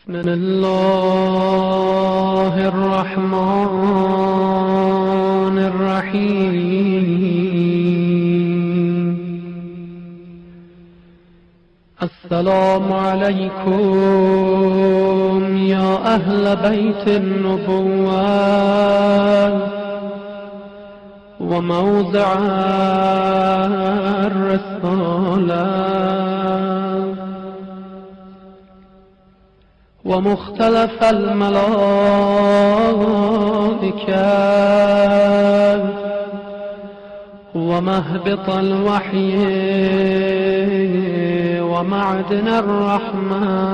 بسم الله الرحمن الرحيم. السلام عليكم يا أهل بيت النبوة وموضع الرسالة ومختلف الملائكة ومهبط الوحي ومعدن الرحمة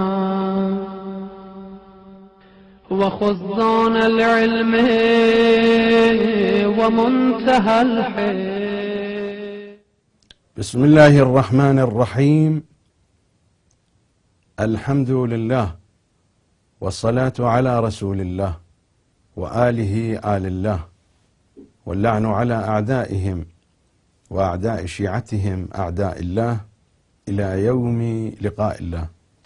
وخزان العلم ومنتهى الحلم. بسم الله الرحمن الرحيم. الحمد لله والصلاة على رسول الله وآله آل الله، واللعن على أعدائهم وأعداء شيعتهم أعداء الله إلى يوم لقاء الله.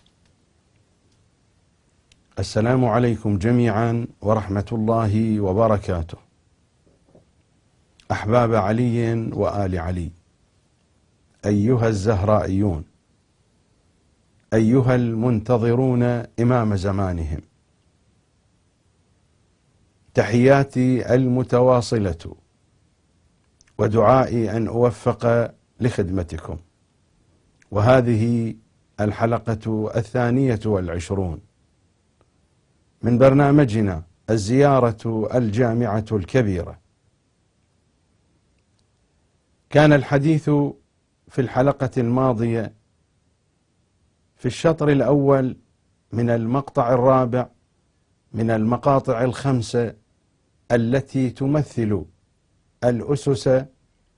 السلام عليكم جميعا ورحمة الله وبركاته. أحباب علي وآل علي، أيها الزهرائيون، أيها المنتظرون إمام زمانهم، تحياتي المتواصلة ودعائي أن أوفق لخدمتكم. وهذه الحلقة 22 من برنامجنا الزيارة الجامعة الكبيرة. كان الحديث في الحلقة الماضية في الشطر الأول من المقطع الرابع من المقاطع الخمسة التي تمثل الأسس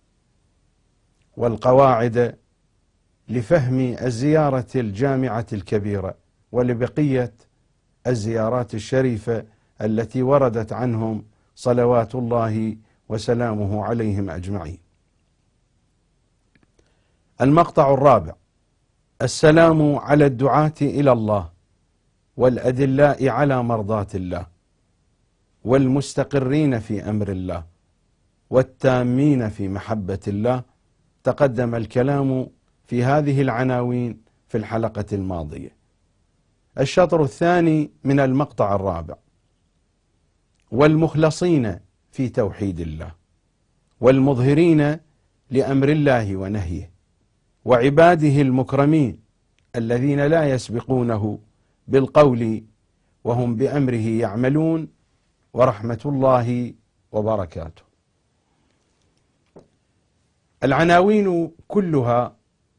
والقواعد لفهم الزيارة الجامعة الكبيرة ولبقية الزيارات الشريفة التي وردت عنهم صلوات الله وسلامه عليهم أجمعين. المقطع الرابع: السلام على الدعاة إلى الله والأدلاء على مرضاة الله والمستقرين في أمر الله والتامين في محبة الله. تقدم الكلام في هذه العناوين في الحلقة الماضية. الشطر الثاني من المقطع الرابع: والمخلصين في توحيد الله والمظهرين لأمر الله ونهيه وعباده المكرمين الذين لا يسبقونه بالقول وهم بأمره يعملون ورحمة الله وبركاته. العناوين كلها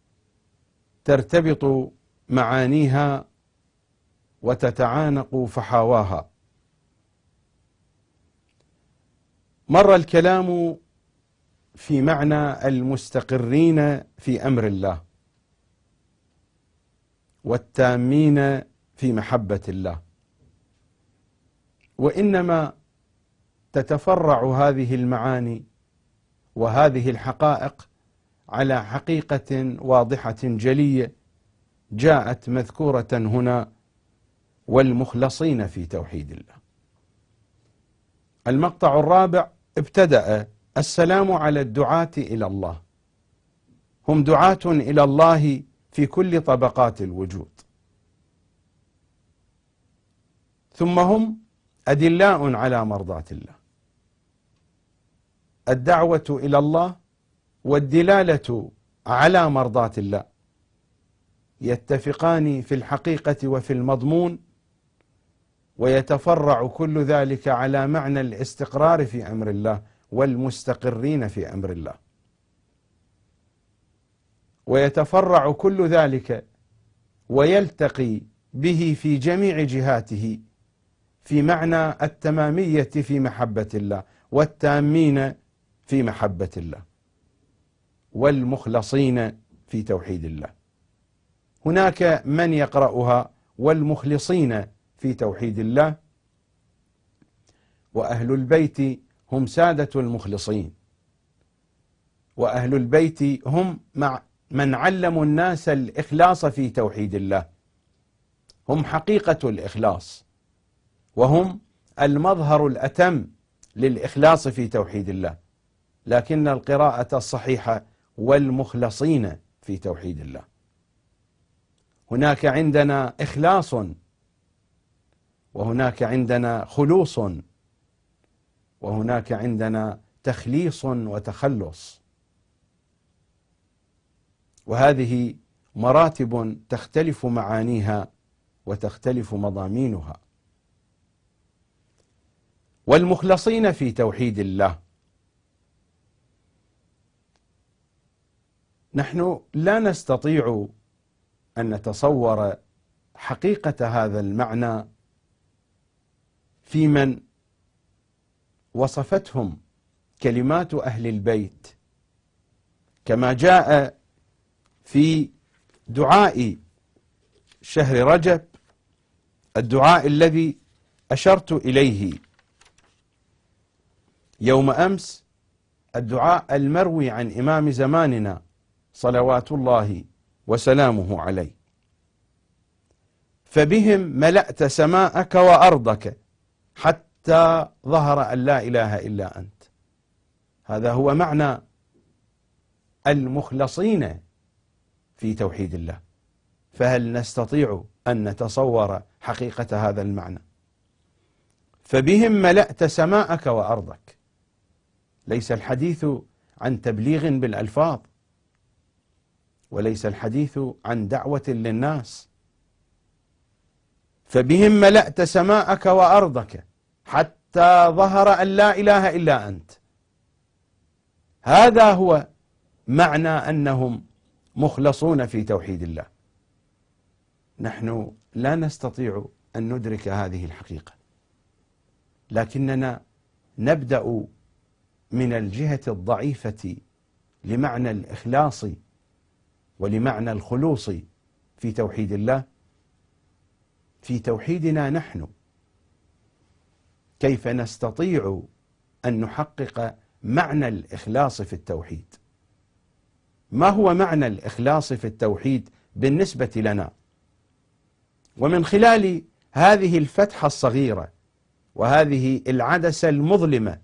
ترتبط معانيها وتتعانق فحواها. مر الكلام في معنى المستقرين في أمر الله والتامين في محبة الله، وإنما تتفرع هذه المعاني وهذه الحقائق على حقيقة واضحة جلية جاءت مذكورة هنا: والمخلصين في توحيد الله. المقطع الرابع ابتدأ: السلام على الدعاة إلى الله. هم دعاة إلى الله في كل طبقات الوجود، ثم هم أدلاء على مرضاة الله. الدعوة إلى الله والدلالة على مرضاة الله يتفقان في الحقيقة وفي المضمون، ويتفرع كل ذلك على معنى الاستقرار في أمر الله والمستقرين في أمر الله، ويتفرع كل ذلك ويلتقي به في جميع جهاته في معنى التمامية في محبة الله والتامين في محبة الله والمخلصين في توحيد الله. هناك من يقرأها والمخلصين في توحيد الله، وأهل البيت هم سادة المخلصين، وأهل البيت هم من علموا الناس الإخلاص في توحيد الله، هم حقيقة الإخلاص، وهم المظهر الأتم للإخلاص في توحيد الله، لكن القراءة الصحيحة والمخلصين في توحيد الله. هناك عندنا إخلاص، وهناك عندنا خلوص، وهناك عندنا تخليص وتخلص، وهذه مراتب تختلف معانيها وتختلف مضامينها. والمخلصين في توحيد الله، نحن لا نستطيع أن نتصور حقيقة هذا المعنى في من وصفتهم كلمات أهل البيت، كما جاء في دعاء شهر رجب، الدعاء الذي أشرت إليه يوم أمس، الدعاء المروي عن إمام زماننا صلوات الله وسلامه عليه: فبهم ملأت سماءك وأرضك حتى ظهر أن لا إله إلا أنت. هذا هو معنى المخلصين في توحيد الله. فهل نستطيع أن نتصور حقيقة هذا المعنى؟ فبهم ملأت سماءك وأرضك، ليس الحديث عن تبليغ بالألفاظ، وليس الحديث عن دعوة للناس. فبهم ملأت سماءك وأرضك حتى ظهر أن لا إله إلا أنت. هذا هو معنى أنهم مخلصون في توحيد الله. نحن لا نستطيع أن ندرك هذه الحقيقة، لكننا نبدأ من الجهة الضعيفة لمعنى الإخلاص ولمعنى الخلوص في توحيد الله، في توحيدنا نحن. كيف نستطيع أن نحقق معنى الإخلاص في التوحيد؟ ما هو معنى الإخلاص في التوحيد بالنسبة لنا؟ ومن خلال هذه الفتحة الصغيرة وهذه العدسة المظلمة،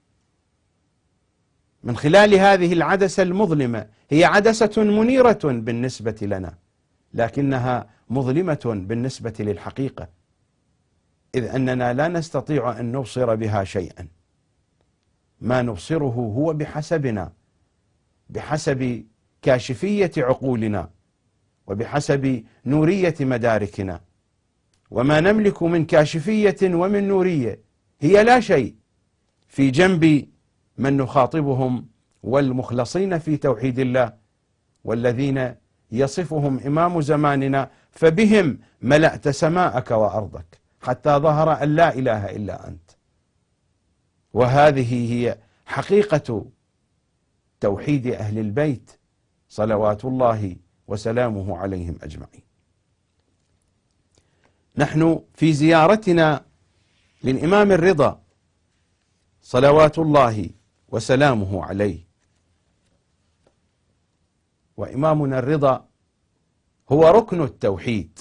من خلال هذه العدسة المظلمة، هي عدسة منيرة بالنسبة لنا، لكنها مظلمة بالنسبة للحقيقة، إذ أننا لا نستطيع أن نبصر بها شيئا. ما نبصره هو بحسبنا، بحسب كاشفية عقولنا، وبحسب نورية مداركنا. وما نملك من كاشفية ومن نورية هي لا شيء في جنب من نخاطبهم والمخلصين في توحيد الله، والذين يصفهم إمام زماننا: فبهم ملأت سماءك وأرضك حتى ظهر أن لا إله إلا أنت. وهذه هي حقيقة توحيد أهل البيت صلوات الله وسلامه عليهم أجمعين. نحن في زيارتنا للإمام الرضا صلوات الله وسلامه عليه، وإمامنا الرضا هو ركن التوحيد.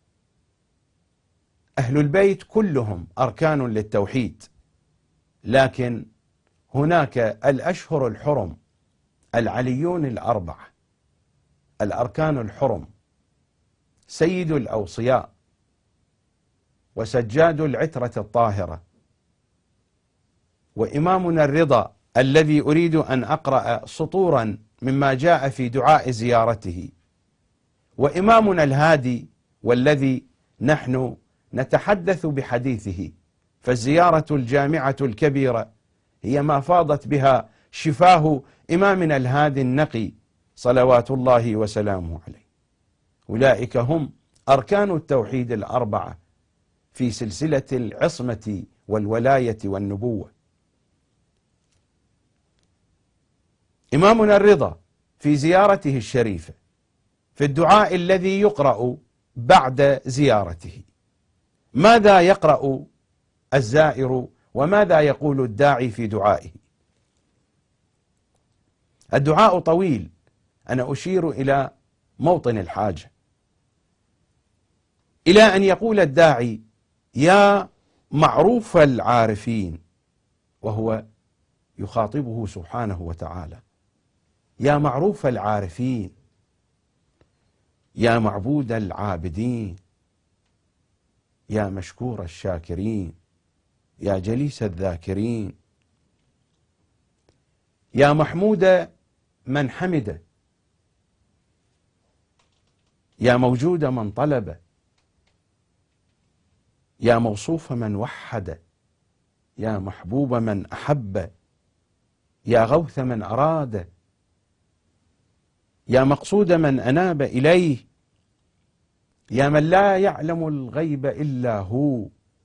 أهل البيت كلهم أركان للتوحيد، لكن هناك الأشهر الحرم، العليون الأربعة، الأركان الحرم: سيد الأوصياء، وسجاد العترة الطاهرة، وإمامنا الرضا الذي أريد أن أقرأ سطورا مما جاء في دعاء زيارته، وإمامنا الهادي والذي نحن نتحدث بحديثه. فالزيارة الجامعة الكبيرة هي ما فاضت بها شفاه إمامنا الهادي النقي صلوات الله وسلامه عليه. أولئك هم أركان التوحيد الأربعة في سلسلة العصمة والولاية والنبوة. إمامنا الرضا في زيارته الشريفة، في الدعاء الذي يقرأ بعد زيارته، ماذا يقرأ الزائر وماذا يقول الداعي في دعائه؟ الدعاء طويل، أنا أشير إلى موطن الحاجة. إلى أن يقول الداعي: يا معروف العارفين، وهو يخاطبه سبحانه وتعالى: يا معروف العارفين، يا معبود العابدين، يا مشكور الشاكرين، يا جليس الذاكرين، يا محمود من حمد، يا موجود من طلب، يا موصوف من وحد، يا محبوب من أحب، يا غوث من أراد، يا مقصود من أناب إليه، يا من لا يعلم الغيب إلا هو،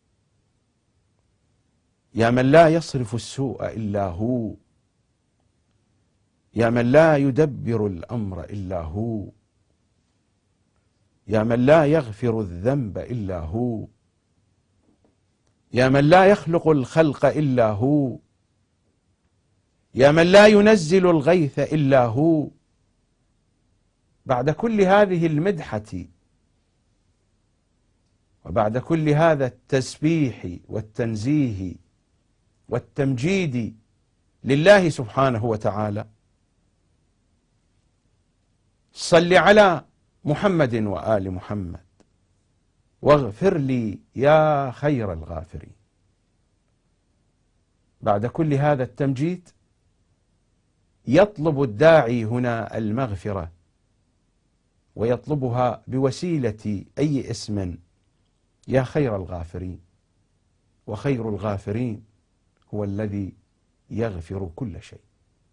يا من لا يصرف السوء إلا هو، يا من لا يدبر الأمر إلا هو، يا من لا يغفر الذنب إلا هو، يا من لا يخلق الخلق إلا هو، يا من لا ينزل الغيث إلا هو. بعد كل هذه المدحة وبعد كل هذا التسبيح والتنزيه والتمجيد لله سبحانه وتعالى، صل على محمد وآل محمد واغفر لي يا خير الغافرين. بعد كل هذا التمجيد يطلب الداعي هنا المغفرة، ويطلبها بوسيلة أي اسم: يا خير الغافرين. وخير الغافرين هو الذي يغفر كل شيء،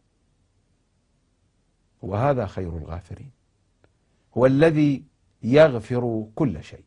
وهذا خير الغافرين، هو الذي يغفر كل شيء.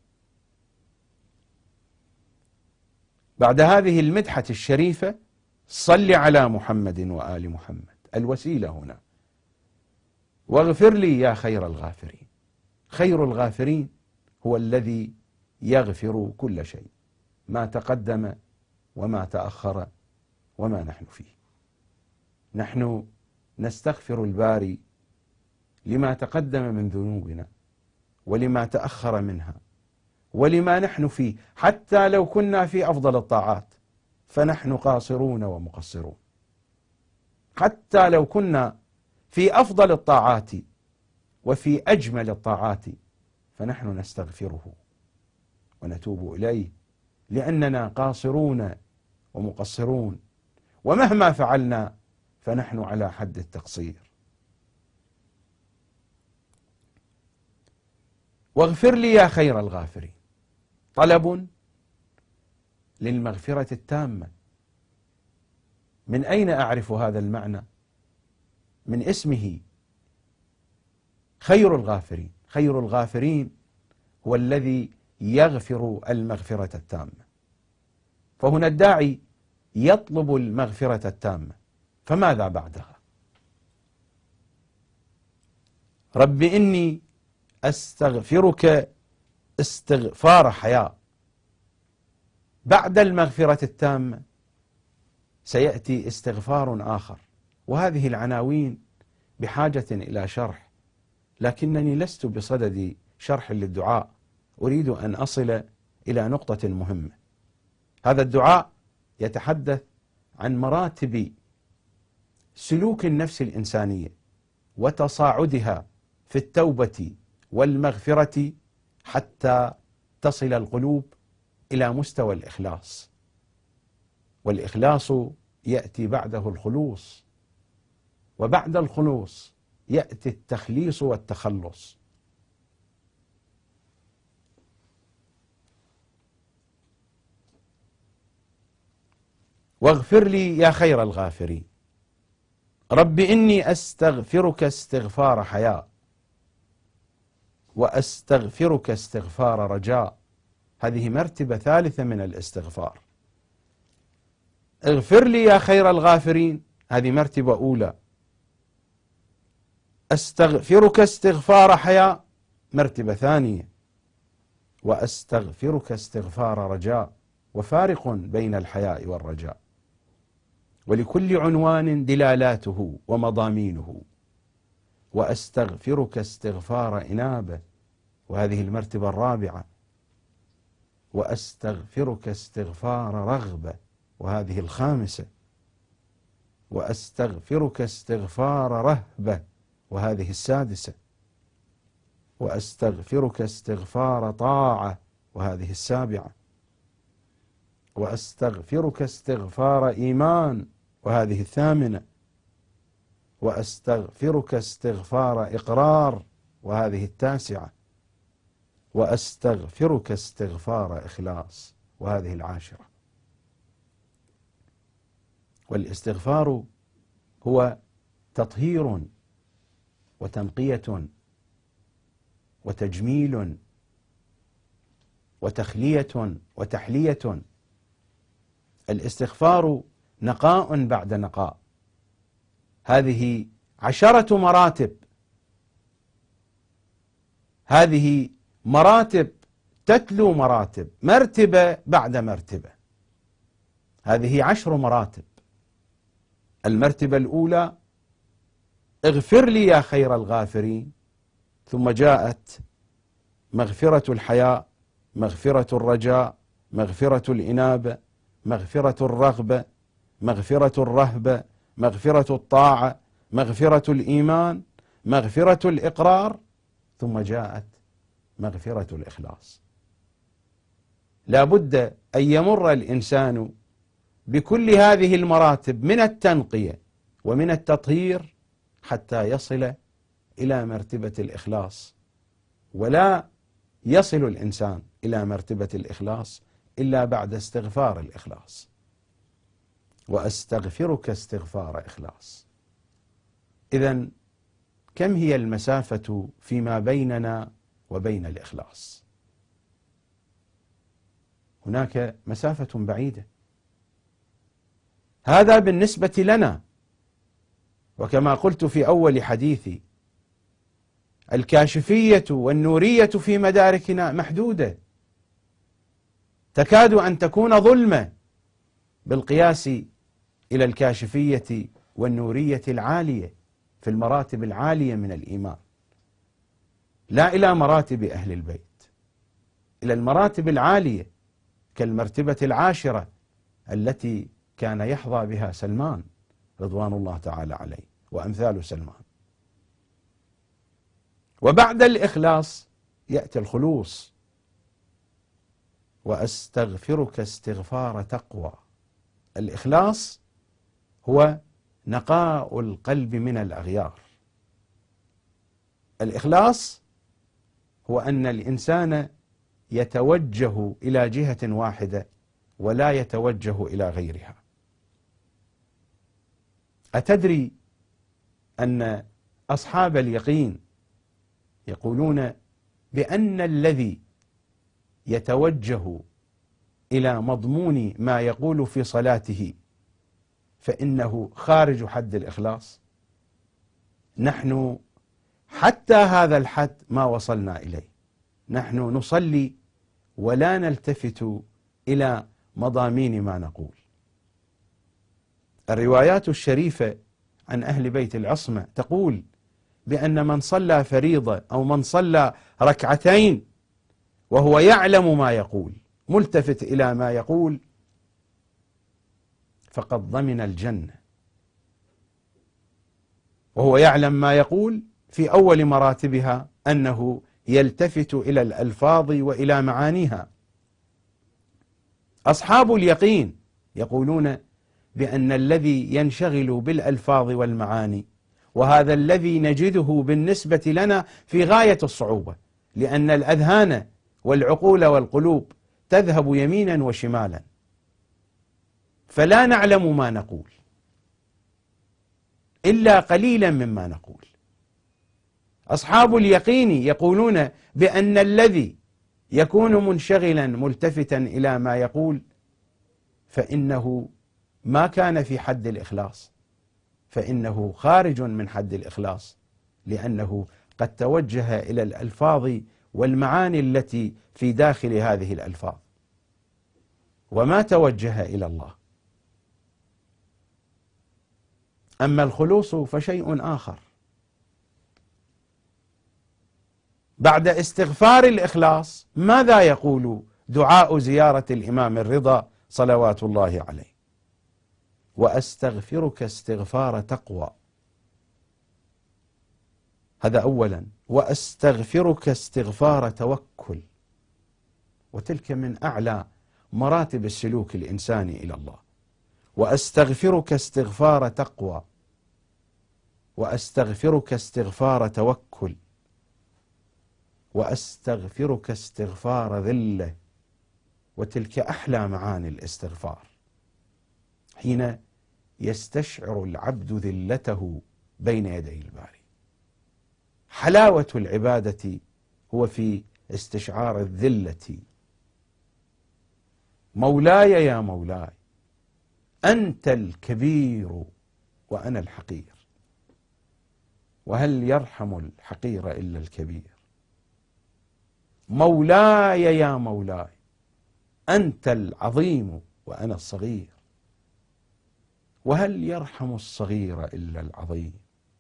بعد هذه المدحة الشريفة: صل على محمد وآل محمد، الوسيلة هنا، واغفر لي يا خير الغافرين. خير الغافرين هو الذي يغفر كل شيء، ما تقدم وما تأخر وما نحن فيه. نحن نستغفر الباري لما تقدم من ذنوبنا ولما تأخر منها ولما نحن فيه، حتى لو كنا في أفضل الطاعات فنحن قاصرون ومقصرون. حتى لو كنا في أفضل الطاعات وفي أجمل الطاعات فنحن نستغفره ونتوب إليه، لأننا قاصرون ومقصرون، ومهما فعلنا فنحن على حد التقصير. واغفر لي يا خير الغافرين، طلب للمغفرة التامة. من أين أعرف هذا المعنى؟ من اسمه خير الغافرين. خير الغافرين هو الذي يغفر المغفرة التامة. فهنا الداعي يطلب المغفرة التامة، فماذا بعدها؟ رب إني أستغفرك استغفار حياء. بعد المغفرة التامة سيأتي استغفار آخر، وهذه العناوين بحاجة إلى شرح، لكنني لست بصدد شرح للدعاء، أريد أن أصل إلى نقطة مهمة. هذا الدعاء يتحدث عن مراتب سلوك النفس الإنسانية وتصاعدها في التوبة والمغفرة حتى تصل القلوب إلى مستوى الإخلاص، والإخلاص يأتي بعده الخلوص، وبعد الخلوص يأتي التخليص والتخلص. واغفر لي يا خير الغافرين، رب إني أستغفرك استغفار حياء، وأستغفرك استغفار رجاء. هذه مرتبة ثالثة من الاستغفار. اغفر لي يا خير الغافرين، هذه مرتبة أولى. أستغفرك استغفار حياء، مرتبة ثانية. وأستغفرك استغفار رجاء، وفارق بين الحياء والرجاء، ولكل عنوان دلالاته ومضامينه. وأستغفرك استغفار إنابة، وهذه المرتبة الرابعة. وأستغفرك استغفار رغبة، وهذه الخامسة. وأستغفرك استغفار رهبة، وهذه السادسة. وأستغفرك استغفار طاعة، وهذه السابعة. وأستغفرك استغفار إيمان، وهذه الثامنة. وأستغفرك استغفار إقرار، وهذه التاسعة. وأستغفرك استغفار إخلاص، وهذه العاشرة. والاستغفار هو تطهير وتنقية وتجميل وتخلية وتحلية. الاستغفار نقاء بعد نقاء. هذه 10 مراتب، هذه مراتب تتلو مراتب، مرتبة بعد مرتبة. هذه 10 مراتب. المرتبة الأولى: اغفر لي يا خير الغافرين. ثم جاءت مغفرة الحياء، مغفرة الرجاء، مغفرة الإنابة، مغفرة الرغبة، مغفرة الرهبة، مغفرة الطاعة، مغفرة الإيمان، مغفرة الإقرار، ثم جاءت مغفرة الإخلاص. لا بد أن يمر الإنسان بكل هذه المراتب من التنقية ومن التطهير حتى يصل إلى مرتبة الإخلاص. ولا يصل الإنسان إلى مرتبة الإخلاص إلا بعد استغفار الإخلاص. وأستغفرك استغفار إخلاص. إذن كم هي المسافة فيما بيننا وبين الإخلاص؟ هناك مسافة بعيدة. هذا بالنسبة لنا، وكما قلت في أول حديثي، الكاشفية والنورية في مداركنا محدودة، تكاد أن تكون ظلمة بالقياس إلى الكاشفية والنورية العالية في المراتب العالية من الإيمان، لا إلى مراتب أهل البيت، إلى المراتب العالية كالمرتبة العاشرة التي كان يحظى بها سلمان رضوان الله تعالى عليه وأمثال سلمان. وبعد الإخلاص يأتي الخلوص. وأستغفرك استغفار تقوى. الإخلاص هو نقاء القلب من الأغيار. الإخلاص هو أن الإنسان يتوجه إلى جهة واحدة ولا يتوجه إلى غيرها. أتدري أن أصحاب اليقين يقولون بأن الذي يتوجه إلى مضمون ما يقول في صلاته فإنه خارج حد الإخلاص؟ نحن حتى هذا الحد ما وصلنا إليه. نحن نصلي ولا نلتفت إلى مضامين ما نقول. الروايات الشريفة عن أهل بيت العصمة تقول بأن من صلى فريضة أو من صلى ركعتين وهو يعلم ما يقول ملتفت إلى ما يقول فقد ضمن الجنة. وهو يعلم ما يقول في أول مراتبها أنه يلتفت إلى الألفاظ وإلى معانيها. أصحاب اليقين يقولون بأن الذي ينشغل بالألفاظ والمعاني، وهذا الذي نجده بالنسبة لنا في غاية الصعوبة، لأن الأذهان والعقول والقلوب تذهب يمينا وشمالا، فلا نعلم ما نقول إلا قليلا مما نقول. أصحاب اليقين يقولون بأن الذي يكون منشغلا ملتفتا إلى ما يقول فإنه ما كان في حد الإخلاص، فإنه خارج من حد الإخلاص، لأنه قد توجه إلى الألفاظ والمعاني التي في داخل هذه الألفاظ وما توجه إلى الله. أما الخلوص فشيء آخر. بعد استغفار الإخلاص ماذا يقول دعاء زيارة الإمام الرضا صلوات الله عليه. وأستغفرك استغفار تقوى، هذا أولا. وأستغفرك استغفار توكل، وتلك من أعلى مراتب السلوك الإنساني إلى الله. وأستغفرك استغفار تقوى، وأستغفرك استغفار توكل، وأستغفرك استغفار ذلة، وتلك أحلى معاني الاستغفار، حين يستشعر العبد ذلته بين يدي الباري. حلاوة العبادة هو في استشعار الذلة. مولاي يا مولاي أنت الكبير وأنا الحقير، وهل يرحم الحقير إلا الكبير. مولاي يا مولاي أنت العظيم وأنا الصغير، وهل يرحم الصغير إلا العظيم.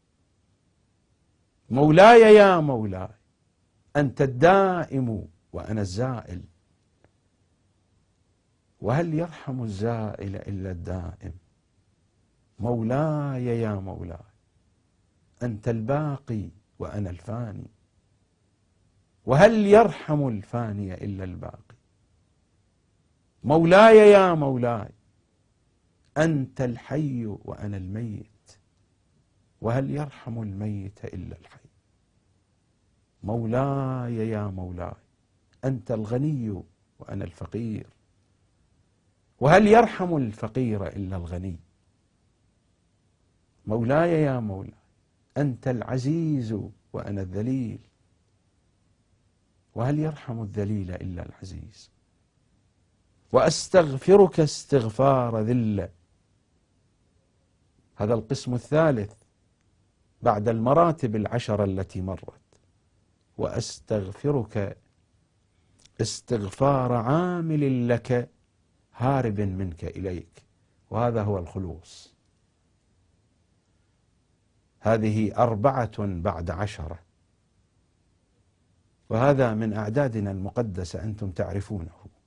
مولاي يا مولاي أنت الدائم وأنا الزائل، وهل يرحم الزائل إلا الدائم. مولاي يا مولاي أنت الباقي وأنا الفاني، وهل يرحم الفاني إلا الباقي. مولاي يا مولاي أنت الحي وأنا الميت، وهل يرحم الميت إلا الحي. مولاي يا مولاي أنت الغني وأنا الفقير، وهل يرحم الفقير إلا الغني. مولاي يا مولاي أنت العزيز وأنا الذليل، وهل يرحم الذليل إلا العزيز. وأستغفرك استغفار ذلة، هذا القسم الثالث بعد المراتب العشرة التي مرت. وأستغفرك استغفار عامل لك هارب منك إليك، وهذا هو الخلوص. هذه 4 بعد 10، وهذا من أعدادنا المقدسة أنتم تعرفونه.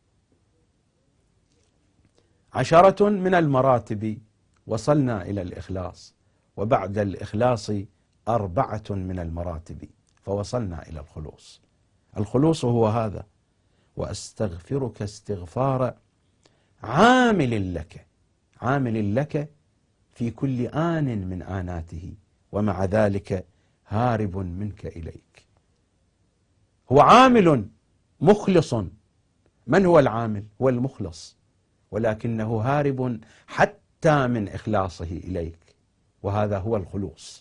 10 من المراتب وصلنا إلى الإخلاص، وبعد الإخلاص 4 من المراتب فوصلنا إلى الخلوص. الخلوص هو هذا: وأستغفرك استغفار عامل لك، عامل لك في كل آن من آناته، ومع ذلك هارب منك إليك. هو عامل مخلص. من هو العامل؟ هو المخلص، ولكنه هارب حتى من إخلاصه إليك، وهذا هو الخلوص.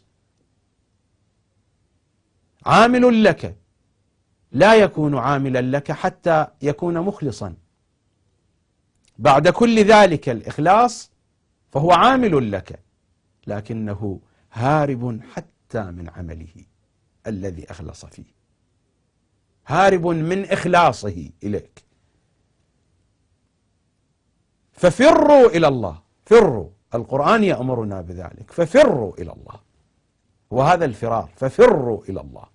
عامل لك لا يكون عاملا لك حتى يكون مخلصا. بعد كل ذلك الإخلاص فهو عامل لك، لكنه هارب حتى من عمله الذي أخلص فيه، هارب من إخلاصه إليك. ففروا إلى الله، فروا، القرآن يأمرنا بذلك، ففروا إلى الله، وهذا الفرار، ففروا إلى الله.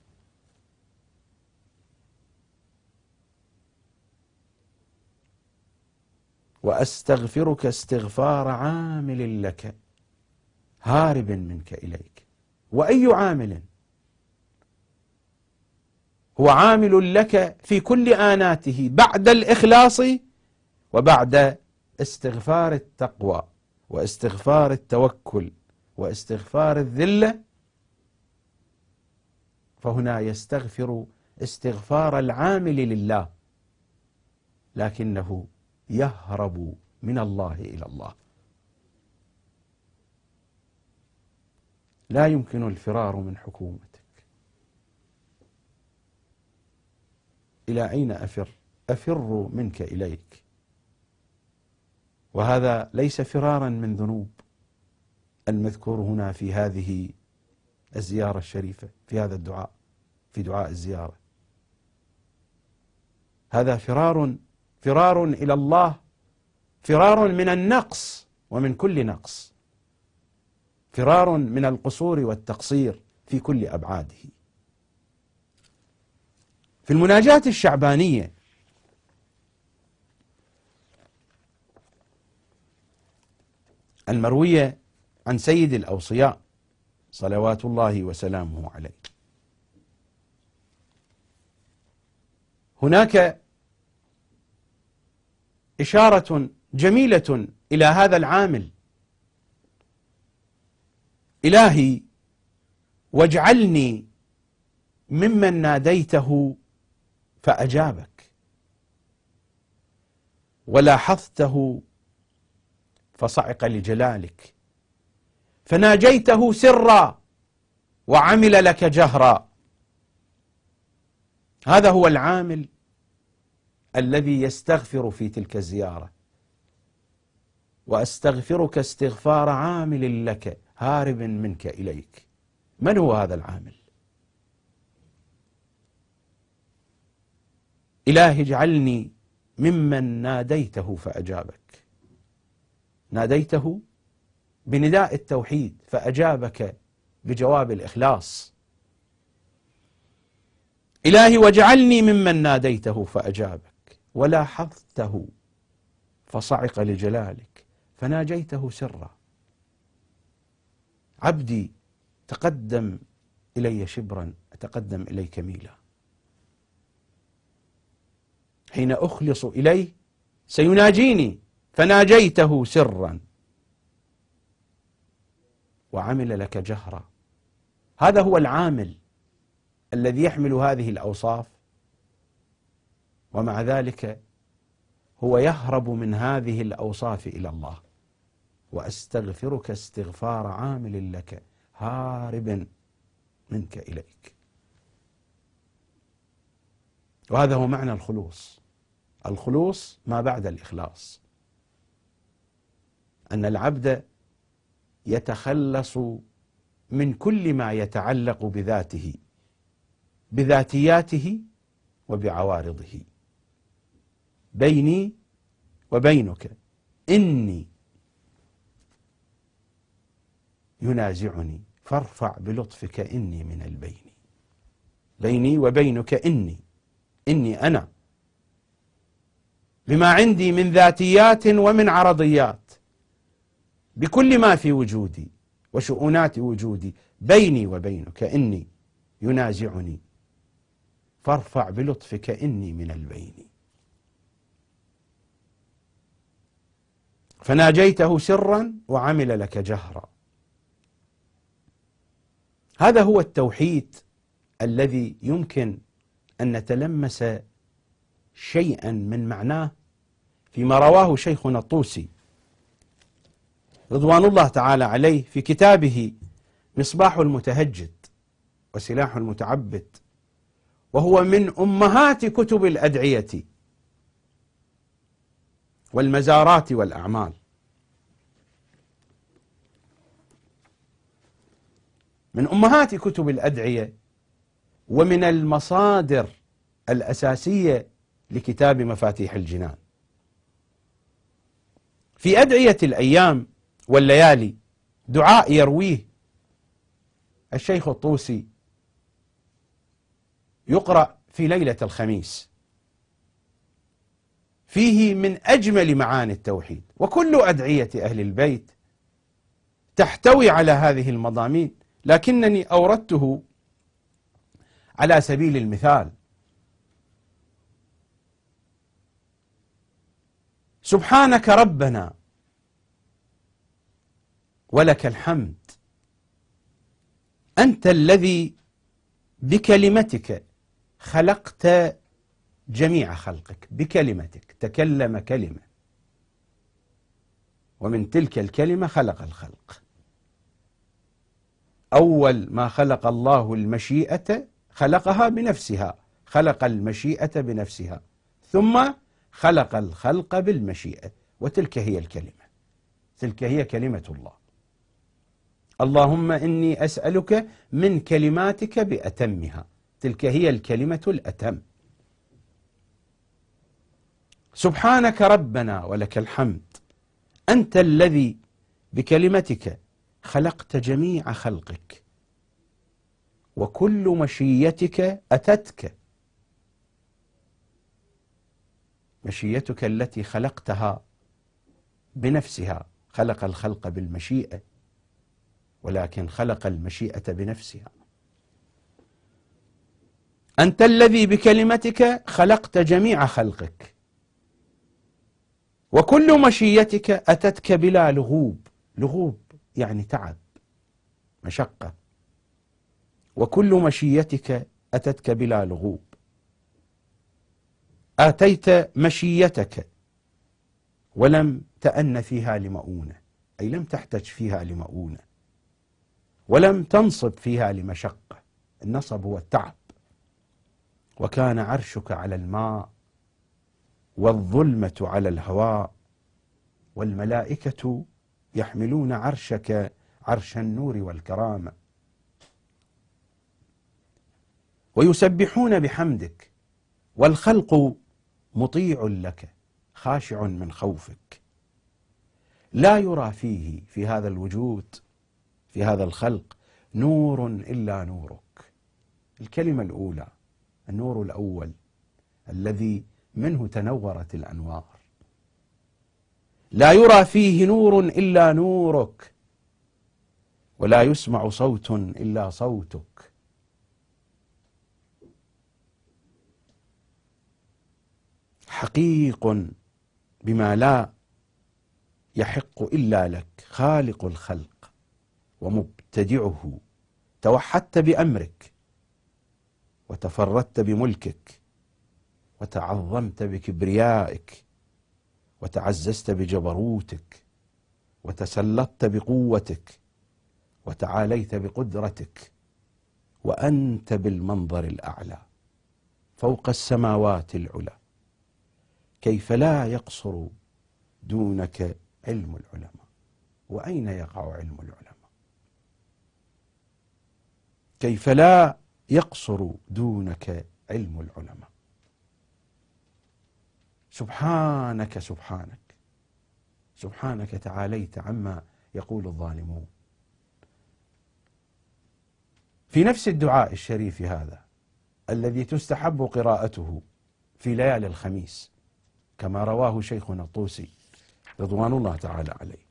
وأستغفرك استغفار عامل لك هارب منك إليك. وأي عامل؟ هو عامل لك في كل آناته بعد الإخلاص وبعد استغفار التقوى واستغفار التوكل واستغفار الذلة، فهنا يستغفر استغفار العامل لله، لكنه يهرب من الله إلى الله. لا يمكن الفرار من حكومتك. إلى أين أفر؟ أفر منك إليك. وهذا ليس فرارا من ذنوب المذكور هنا في هذه الزيارة الشريفة، في هذا الدعاء، في دعاء الزيارة. هذا فرار إلى الله، فرار من النقص ومن كل نقص، فرار من القصور والتقصير في كل أبعاده. في المناجاة الشعبانية المروية عن سيد الأوصياء صلوات الله وسلامه عليه. هناك إشارة جميلة إلى هذا العامل: إلهي واجعلني ممن ناديته فأجابك ولاحظته فصعق لجلالك فناجيته سرا وعمل لك جهرا. هذا هو العامل الذي يستغفر في تلك الزيارة: وأستغفرك استغفار عامل لك هارب منك إليك. من هو هذا العامل؟ إلهي اجعلني ممن ناديته فأجابك. ناديته بنداء التوحيد فأجابك بجواب الإخلاص. إلهي واجعلني ممن ناديته فأجابك ولاحظته فصعق لجلالك فناجيته سرا. عبدي تقدم إلي شبرا أتقدم إليك ميلا. حين أخلص إليه سيناجيني فناجيته سرا وعمل لك جهرا. هذا هو العامل الذي يحمل هذه الأوصاف، ومع ذلك هو يهرب من هذه الأوصاف إلى الله. وأستغفرك استغفار عامل لك هارب منك إليك. وهذا هو معنى الخلوص. الخلوص ما بعد الإخلاص، أن العبد يتخلص من كل ما يتعلق بذاته، بذاتياته وبعوارضه. بيني وبينك إني ينازعني فارفع بلطفك إني من البين. بيني وبينك إني أنا بما عندي من ذاتيات ومن عرضيات، بكل ما في وجودي وشؤونات وجودي. بيني وبينك إني ينازعني فارفع بلطفك إني من البين. فناجيته سرا وعمل لك جهرا. هذا هو التوحيد الذي يمكن أن نتلمس شيئا من معناه فيما رواه شيخنا الطوسي رضوان الله تعالى عليه في كتابه مصباح المتهجد وسلاح المتعبد، وهو من أمهات كتب الأدعية والمزارات والأعمال. من أمهات كتب الأدعية ومن المصادر الأساسية لكتاب مفاتيح الجنان. في أدعية الأيام والليالي دعاء يرويه الشيخ الطوسي يقرأ في ليلة الخميس، فيه من أجمل معاني التوحيد. وكل أدعية أهل البيت تحتوي على هذه المضامين، لكنني أوردته على سبيل المثال. سبحانك ربنا ولك الحمد، أنت الذي بكلمتك خلقت جميع خلقك. بكلمتك تكلم كلمة، ومن تلك الكلمة خلق الخلق. أول ما خلق الله المشيئة خلقها بنفسها، خلق المشيئة بنفسها، ثم خلق الخلق بالمشيئة، وتلك هي الكلمة، تلك هي كلمة الله. اللهم إني أسألك من كلماتك بأتمها، تلك هي الكلمة الأتم. سبحانك ربنا ولك الحمد، أنت الذي بكلمتك خلقت جميع خلقك، وكل مشيتك أتتك. مشيتك التي خلقتها بنفسها خلق الخلق بالمشيئة، ولكن خلق المشيئة بنفسها. أنت الذي بكلمتك خلقت جميع خلقك، وكل مشيتك أتتك بلا لغوب. لغوب يعني تعب، مشقة. وكل مشيتك أتتك بلا لغوب. آتيت مشيتك ولم تأن فيها لمؤونة، أي لم تحتج فيها لمؤونة، ولم تنصب فيها لمشقة. النصب هو التعب. وكان عرشك على الماء، والظلمة على الهواء، والملائكة يحملون عرشك عرش النور والكرامة، ويسبحون بحمدك، والخلق مطيع لك خاشع من خوفك. لا يرى فيه، في هذا الوجود، في هذا الخلق، نور إلا نورك. الكلمة الأولى، النور الأول الذي منه تنورت الأنوار. لا يرى فيه نور إلا نورك، ولا يسمع صوت إلا صوتك. حقيق بما لا يحق إلا لك، خالق الخلق ومبتدعه. توحدت بأمرك، وتفردت بملكك، وتعظمت بكبريائك، وتعززت بجبروتك، وتسلطت بقوتك، وتعاليت بقدرتك، وأنت بالمنظر الأعلى فوق السماوات العلى. كيف لا يقصر دونك علم العلماء؟ وأين يقع علم العلماء؟ كيف لا يقصر دونك علم العلماء؟ سبحانك سبحانك سبحانك، تعاليت عما يقول الظالمون. في نفس الدعاء الشريف هذا الذي تستحب قراءته في ليالي الخميس، كما رواه شيخنا الطوسي رضوان الله تعالى عليه.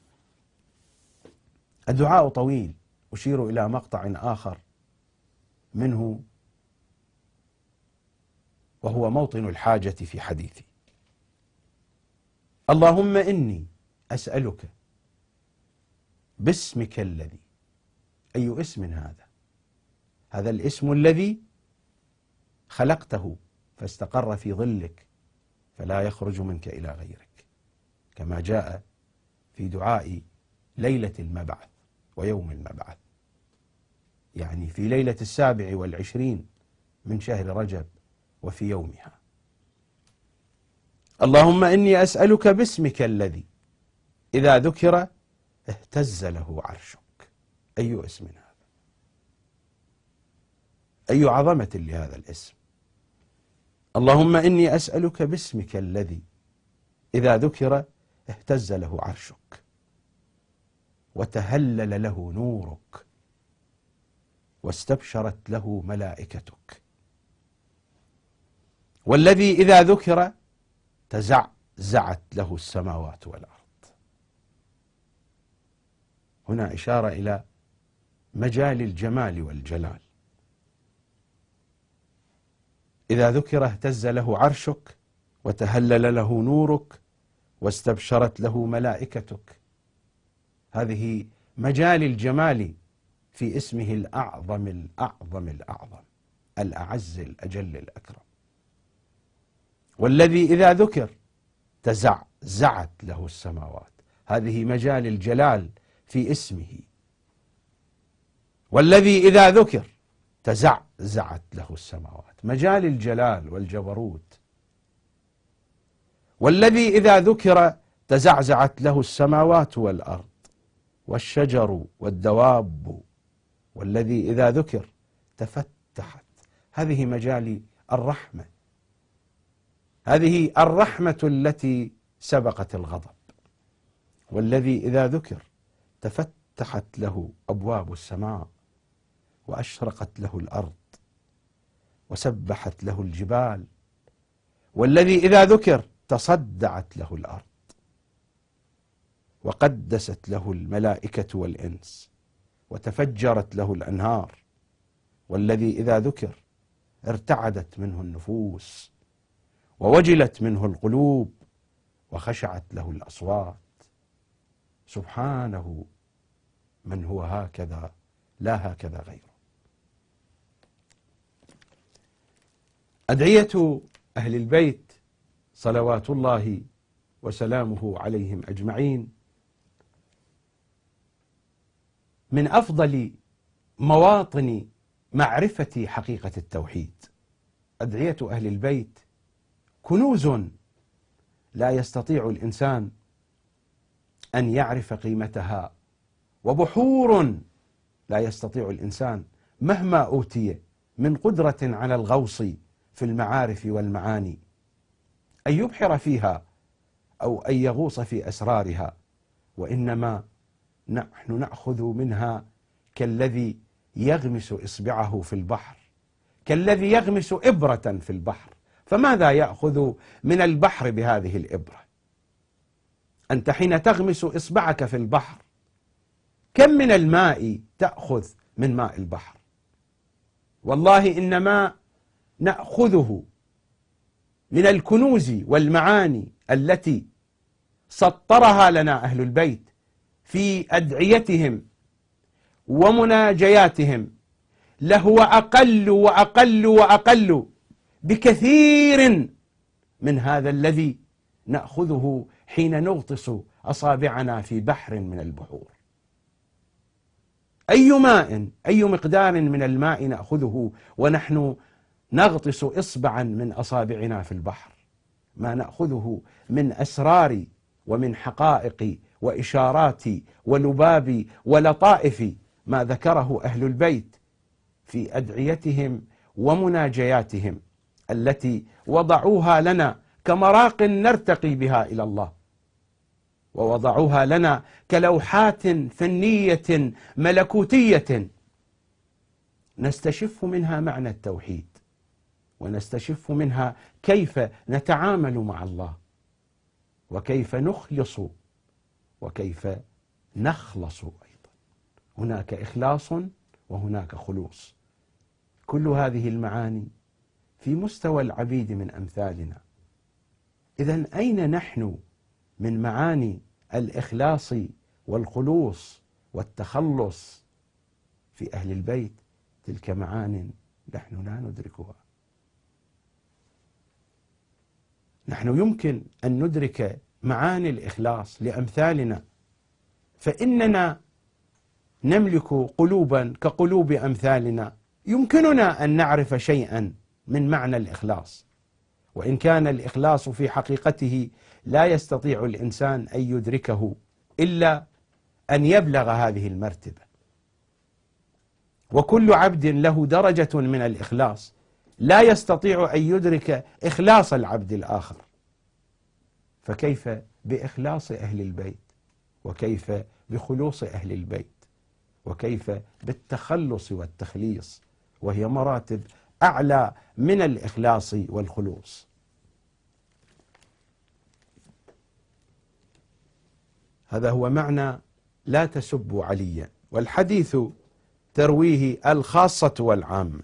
الدعاء طويل، أشير إلى مقطع آخر منه وهو موطن الحاجة في حديثي. اللهم إني أسألك باسمك الذي. أي اسم هذا؟ هذا الاسم الذي خلقته فاستقر في ظلك فلا يخرج منك إلى غيرك، كما جاء في دعاء ليلة المبعث ويوم المبعث، يعني في ليلة 27 من شهر رجب وفي يومها. اللهم إني أسألك باسمك الذي إذا ذكر اهتز له عرشك. أي اسم هذا؟ أي عظمة لهذا الاسم. اللهم إني أسألك باسمك الذي إذا ذكر اهتز له عرشك، وتهلل له نورك، واستبشرت له ملائكتك، والذي إذا ذكر تزعزعت له السماوات والأرض. هنا إشارة إلى مجال الجمال والجلال. إذا ذكر اهتز له عرشك، وتهلل له نورك، واستبشرت له ملائكتك. هذه مجال الجمال في اسمه الأعظم الأعظم الأعظم، الأعز الأجل الأكرم. والذي إذا ذكر تزعزعت له السماوات، هذه مجال الجلال في اسمه. والذي إذا ذكر تزعزعت له السماوات، مجال الجلال والجبروت. والذي إذا ذكر تزعزعت له السماوات والأرض والشجر والدواب. والذي إذا ذكر تفتحت، هذه مجال الرحمة، هذه الرحمة التي سبقت الغضب. والذي إذا ذكر تفتحت له أبواب السماء، وأشرقت له الأرض، وسبحت له الجبال. والذي إذا ذكر تصدعت له الأرض. وقدست له الملائكة والإنس، وتفجرت له الأنهار، والذي إذا ذكر ارتعدت منه النفوس، ووجلت منه القلوب، وخشعت له الأصوات. سبحانه من هو هكذا لا هكذا غيره. أدعية أهل البيت صلوات الله وسلامه عليهم أجمعين من أفضل مواطن معرفة حقيقة التوحيد. أدعية أهل البيت كنوز لا يستطيع الإنسان أن يعرف قيمتها، وبحور لا يستطيع الإنسان مهما أوتي من قدرة على الغوص في المعارف والمعاني أن يبحر فيها أو أن يغوص في أسرارها، وإنما نحن نأخذ منها كالذي يغمس إصبعه في البحر، كالذي يغمس إبرة في البحر. فماذا يأخذ من البحر بهذه الإبرة؟ أنت حين تغمس إصبعك في البحر كم من الماء تأخذ من ماء البحر؟ والله إنما نأخذه من الكنوز والمعاني التي سطرها لنا أهل البيت في أدعيتهم ومناجياتهم، لهو أقل وأقل وأقل بكثير من هذا الذي نأخذه حين نغطس أصابعنا في بحر من البحور. أي ماء، أي مقدار من الماء نأخذه ونحن نغطس إصبعا من أصابعنا في البحر؟ ما نأخذه من أسرار ومن حقائق وإشارات ولباب ولطائف ما ذكره أهل البيت في أدعيتهم ومناجياتهم التي وضعوها لنا كمراق نرتقي بها إلى الله، ووضعوها لنا كلوحات فنية ملكوتية نستشف منها معنى التوحيد، ونستشف منها كيف نتعامل مع الله، وكيف نخلص، وكيف نخلص أيضا. هناك إخلاص وهناك خلوص. كل هذه المعاني في مستوى العبيد من أمثالنا. إذن أين نحن من معاني الإخلاص والخلوص والتخلص في أهل البيت؟ تلك معان نحن لا ندركها. نحن يمكن أن ندرك معاني الإخلاص لأمثالنا، فإننا نملك قلوبا كقلوب أمثالنا، يمكننا أن نعرف شيئا من معنى الإخلاص، وإن كان الإخلاص في حقيقته لا يستطيع الإنسان أن يدركه إلا أن يبلغ هذه المرتبة. وكل عبد له درجة من الإخلاص، لا يستطيع أن يدرك إخلاص العبد الآخر، فكيف بإخلاص أهل البيت؟ وكيف بخلوص أهل البيت؟ وكيف بالتخلص والتخليص، وهي مراتب أعلى من الإخلاص والخلوص. هذا هو معنى لا تسبوا عليا، والحديث ترويه الخاصة والعامة.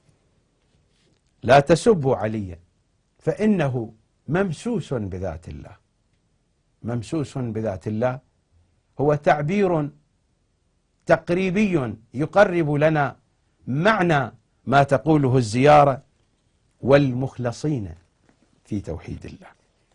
لا تسبوا عليا فإنه ممسوس بذات الله. ممسوس بذات الله هو تعبير تقريبي يقرب لنا معنى ما تقوله الزيارة والمخلصين في توحيد الله.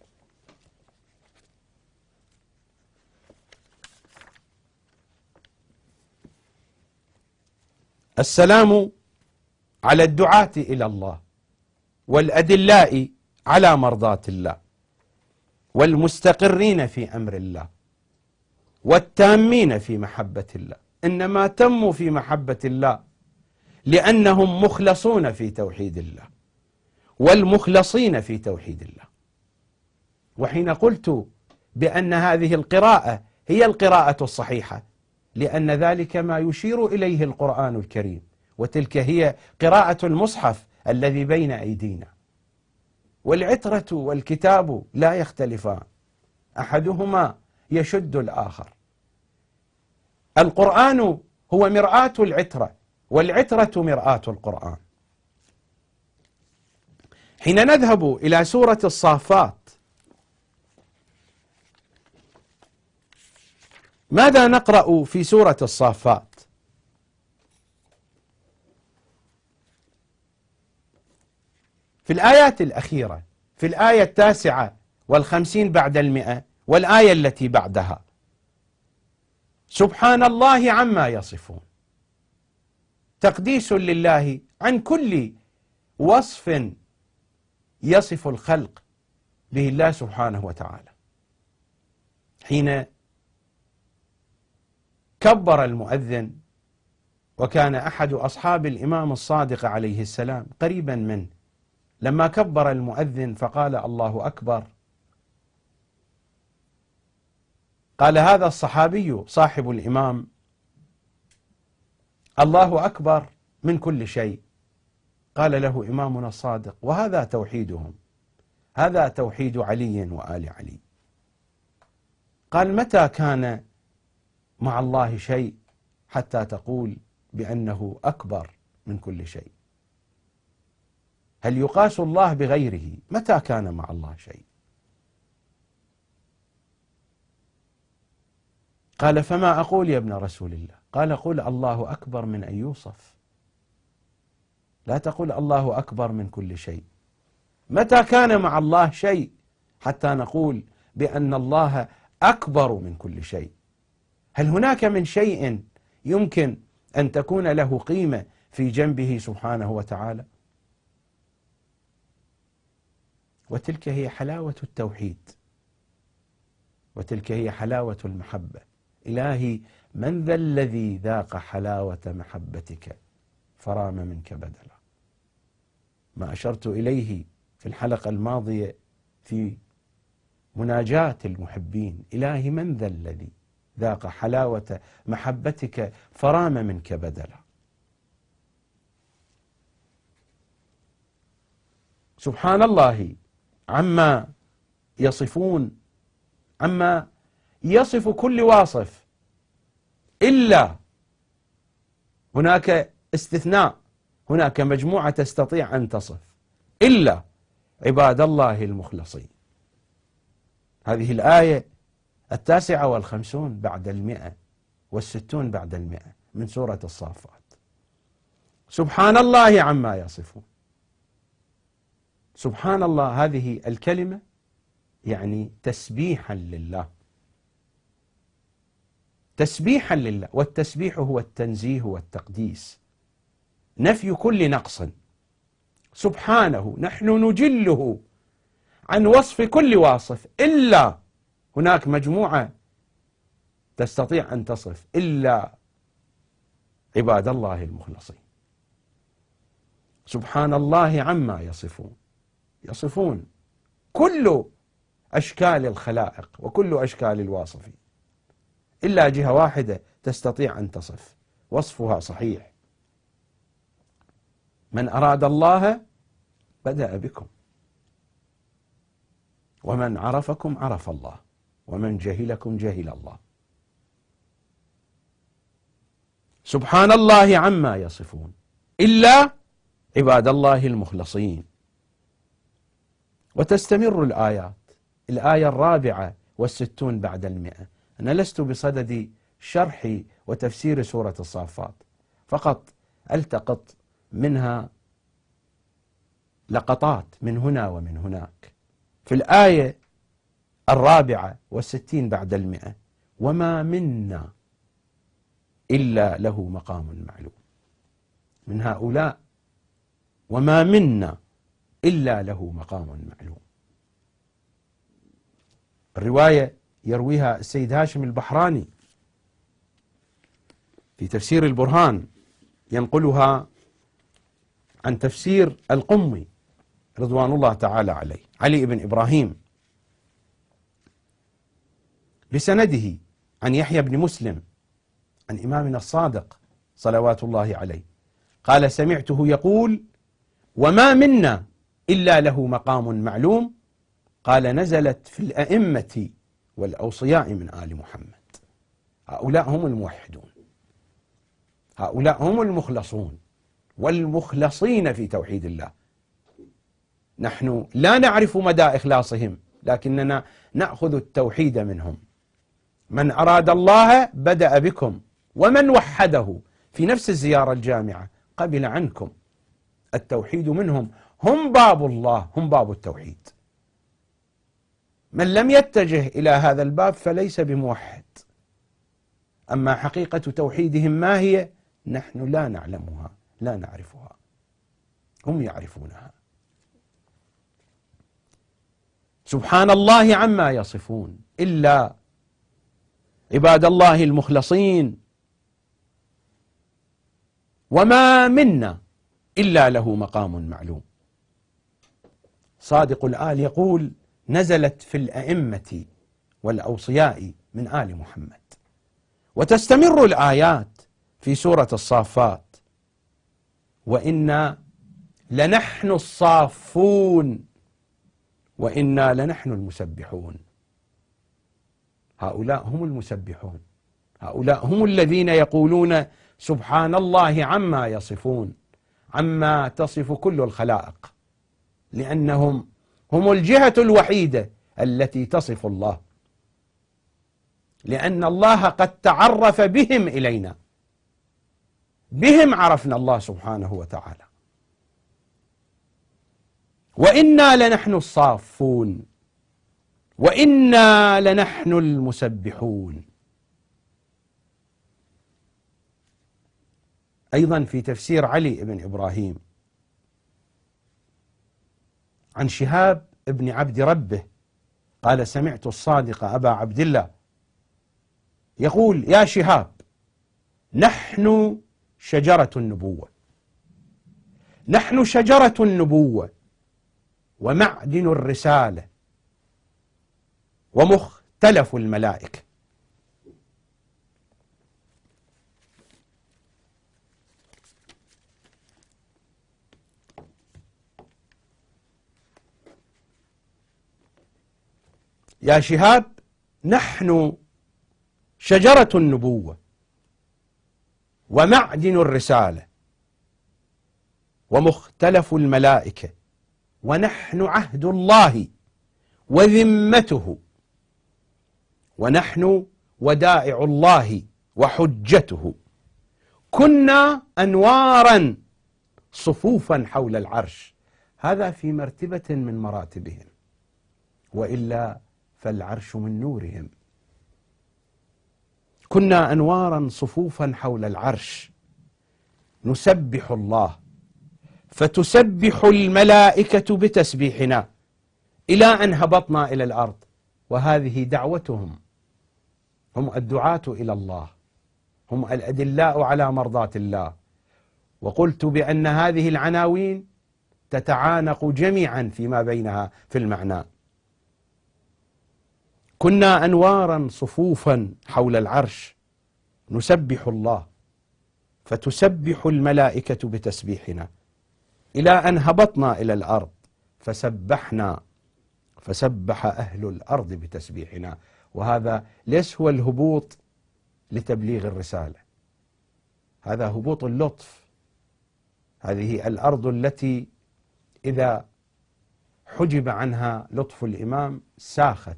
السلام على الدعاة إلى الله، والأدلاء على مرضاة الله، والمستقرين في أمر الله، والتامين في محبة الله. إنما تموا في محبة الله لأنهم مخلصون في توحيد الله، والمخلصين في توحيد الله. وحين قلت بأن هذه القراءة هي القراءة الصحيحة، لأن ذلك ما يشير إليه القرآن الكريم، وتلك هي قراءة المصحف الذي بين أيدينا. والعترة والكتاب لا يختلفان، أحدهما يشد الآخر. القرآن هو مرآة العترة، والعترة مرآة القرآن. حين نذهب إلى سورة الصافات ماذا نقرأ في سورة الصافات؟ في الآيات الأخيرة، في الآية 59 بعد 100 والآية التي بعدها: سبحان الله عما يصفون. تقديس لله عن كل وصف يصف الخلق به الله سبحانه وتعالى. حين كبر المؤذن، وكان أحد أصحاب الإمام الصادق عليه السلام قريبا منه، لما كبر المؤذن فقال الله أكبر، قال هذا الصحابي صاحب الإمام: الله أكبر من كل شيء. قال له إمامنا الصادق: وهذا توحيدهم، هذا توحيد علي وآل علي. قال: متى كان مع الله شيء حتى تقول بأنه أكبر من كل شيء؟ هل يقاس الله بغيره؟ متى كان مع الله شيء؟ قال: فما أقول يا ابن رسول الله؟ قال: قل الله أكبر من أن يوصف، لا تقل الله أكبر من كل شيء. متى كان مع الله شيء حتى نقول بأن الله أكبر من كل شيء؟ هل هناك من شيء يمكن أن تكون له قيمة في جنبه سبحانه وتعالى؟ وتلك هي حلاوة التوحيد، وتلك هي حلاوة المحبة. إلهي من ذا الذي ذاق حلاوة محبتك فرام منك بدلا. ما أشرت إليه في الحلقة الماضية في مناجاة المحبين: إلهي من ذا الذي ذاق حلاوة محبتك فرام منك بدلا. سبحان الله عما يصفون، عما يصف كل واصف، إلا هناك استثناء، هناك مجموعة تستطيع أن تصف، إلا عباد الله المخلصين. هذه الآية 59 بعد 100 والستون بعد 100 من سورة الصافات. سبحان الله عما يصفون. سبحان الله هذه الكلمة يعني تسبيحا لله، تسبيحا لله. والتسبيح هو التنزيه والتقديس، نفي كل نقص. سبحانه نحن نجله عن وصف كل واصف، إلا هناك مجموعة تستطيع أن تصف، إلا عباد الله المخلصين. سبحان الله عما يصفون. يصفون كل أشكال الخلائق وكل أشكال الواصفين، إلا جهة واحدة تستطيع أن تصف، وصفها صحيح: من أراد الله بدأ بكم، ومن عرفكم عرف الله، ومن جهلكم جهل الله. سبحان الله عما يصفون إلا عباد الله المخلصين. وتستمر الآيات. الآية 64 بعد 100. أنا لست بصدد شرح وتفسير سورة الصافات، فقط ألتقط منها لقطات من هنا ومن هناك. في الآية 64 بعد 100: وما منا إلا له مقام معلوم. من هؤلاء وما منا إلا له مقام معلوم. الرواية يرويها السيد هاشم البحراني في تفسير البرهان، ينقلها عن تفسير القمي رضوان الله تعالى عليه، علي بن إبراهيم، بسنده عن يحيى بن مسلم عن إمامنا الصادق صلوات الله عليه قال: سمعته يقول: وما منا إلا له مقام معلوم. قال: نزلت في الأئمة والأوصياء من آل محمد. هؤلاء هم الموحدون، هؤلاء هم المخلصون والمخلصين في توحيد الله. نحن لا نعرف مدى إخلاصهم، لكننا نأخذ التوحيد منهم. من أراد الله بدأ بكم، ومن وحده في نفس الزيارة الجامعة قبل عنكم. التوحيد منهم، هم باب الله، هم باب التوحيد. من لم يتجه إلى هذا الباب فليس بموحد. أما حقيقة توحيدهم ما هي؟ نحن لا نعلمها، لا نعرفها، هم يعرفونها. سبحان الله عما يصفون، إلا عباد الله المخلصين وما منا إلا له مقام معلوم. صادق الآل يقول: نزلت في الأئمة والأوصياء من آل محمد. وتستمر الآيات في سورة الصافات: وإنا لنحن الصافون وإنا لنحن المسبحون. هؤلاء هم المسبحون، هؤلاء هم الذين يقولون سبحان الله عما يصفون، عما تصف كل الخلائق، لأنهم هم الجهة الوحيدة التي تصف الله، لأن الله قد تعرف بهم إلينا، بهم عرفنا الله سبحانه وتعالى. وإنا لنحن الصافون وإنا لنحن المسبحون. أيضا في تفسير علي بن إبراهيم عن شهاب بن عبد ربه قال: سمعت الصادق أبا عبد الله يقول: يا شهاب، نحن شجرة النبوة، نحن شجرة النبوة ومعدن الرسالة ومختلف الملائكة. يا شهاب، نحن شجرة النبوة ومعدن الرسالة ومختلف الملائكة، ونحن عهد الله وذمته، ونحن ودائع الله وحجته. كنا أنوارا صفوفا حول العرش. هذا في مرتبة من مراتبهم، وإلا فالعرش من نورهم. كنا أنوارا صفوفا حول العرش نسبح الله، فتسبح الملائكة بتسبيحنا إلى أن هبطنا إلى الأرض. وهذه دعوتهم، هم الدعاة إلى الله، هم الأدلاء على مرضاة الله. وقلت بأن هذه العناوين تتعانق جميعا فيما بينها في المعنى. كنا أنوارا صفوفا حول العرش نسبح الله، فتسبح الملائكة بتسبيحنا إلى أن هبطنا إلى الأرض فسبحنا، فسبح أهل الأرض بتسبيحنا. وهذا ليس هو الهبوط لتبليغ الرسالة، هذا هبوط اللطف. هذه الأرض التي إذا حجب عنها لطف الإمام ساخت.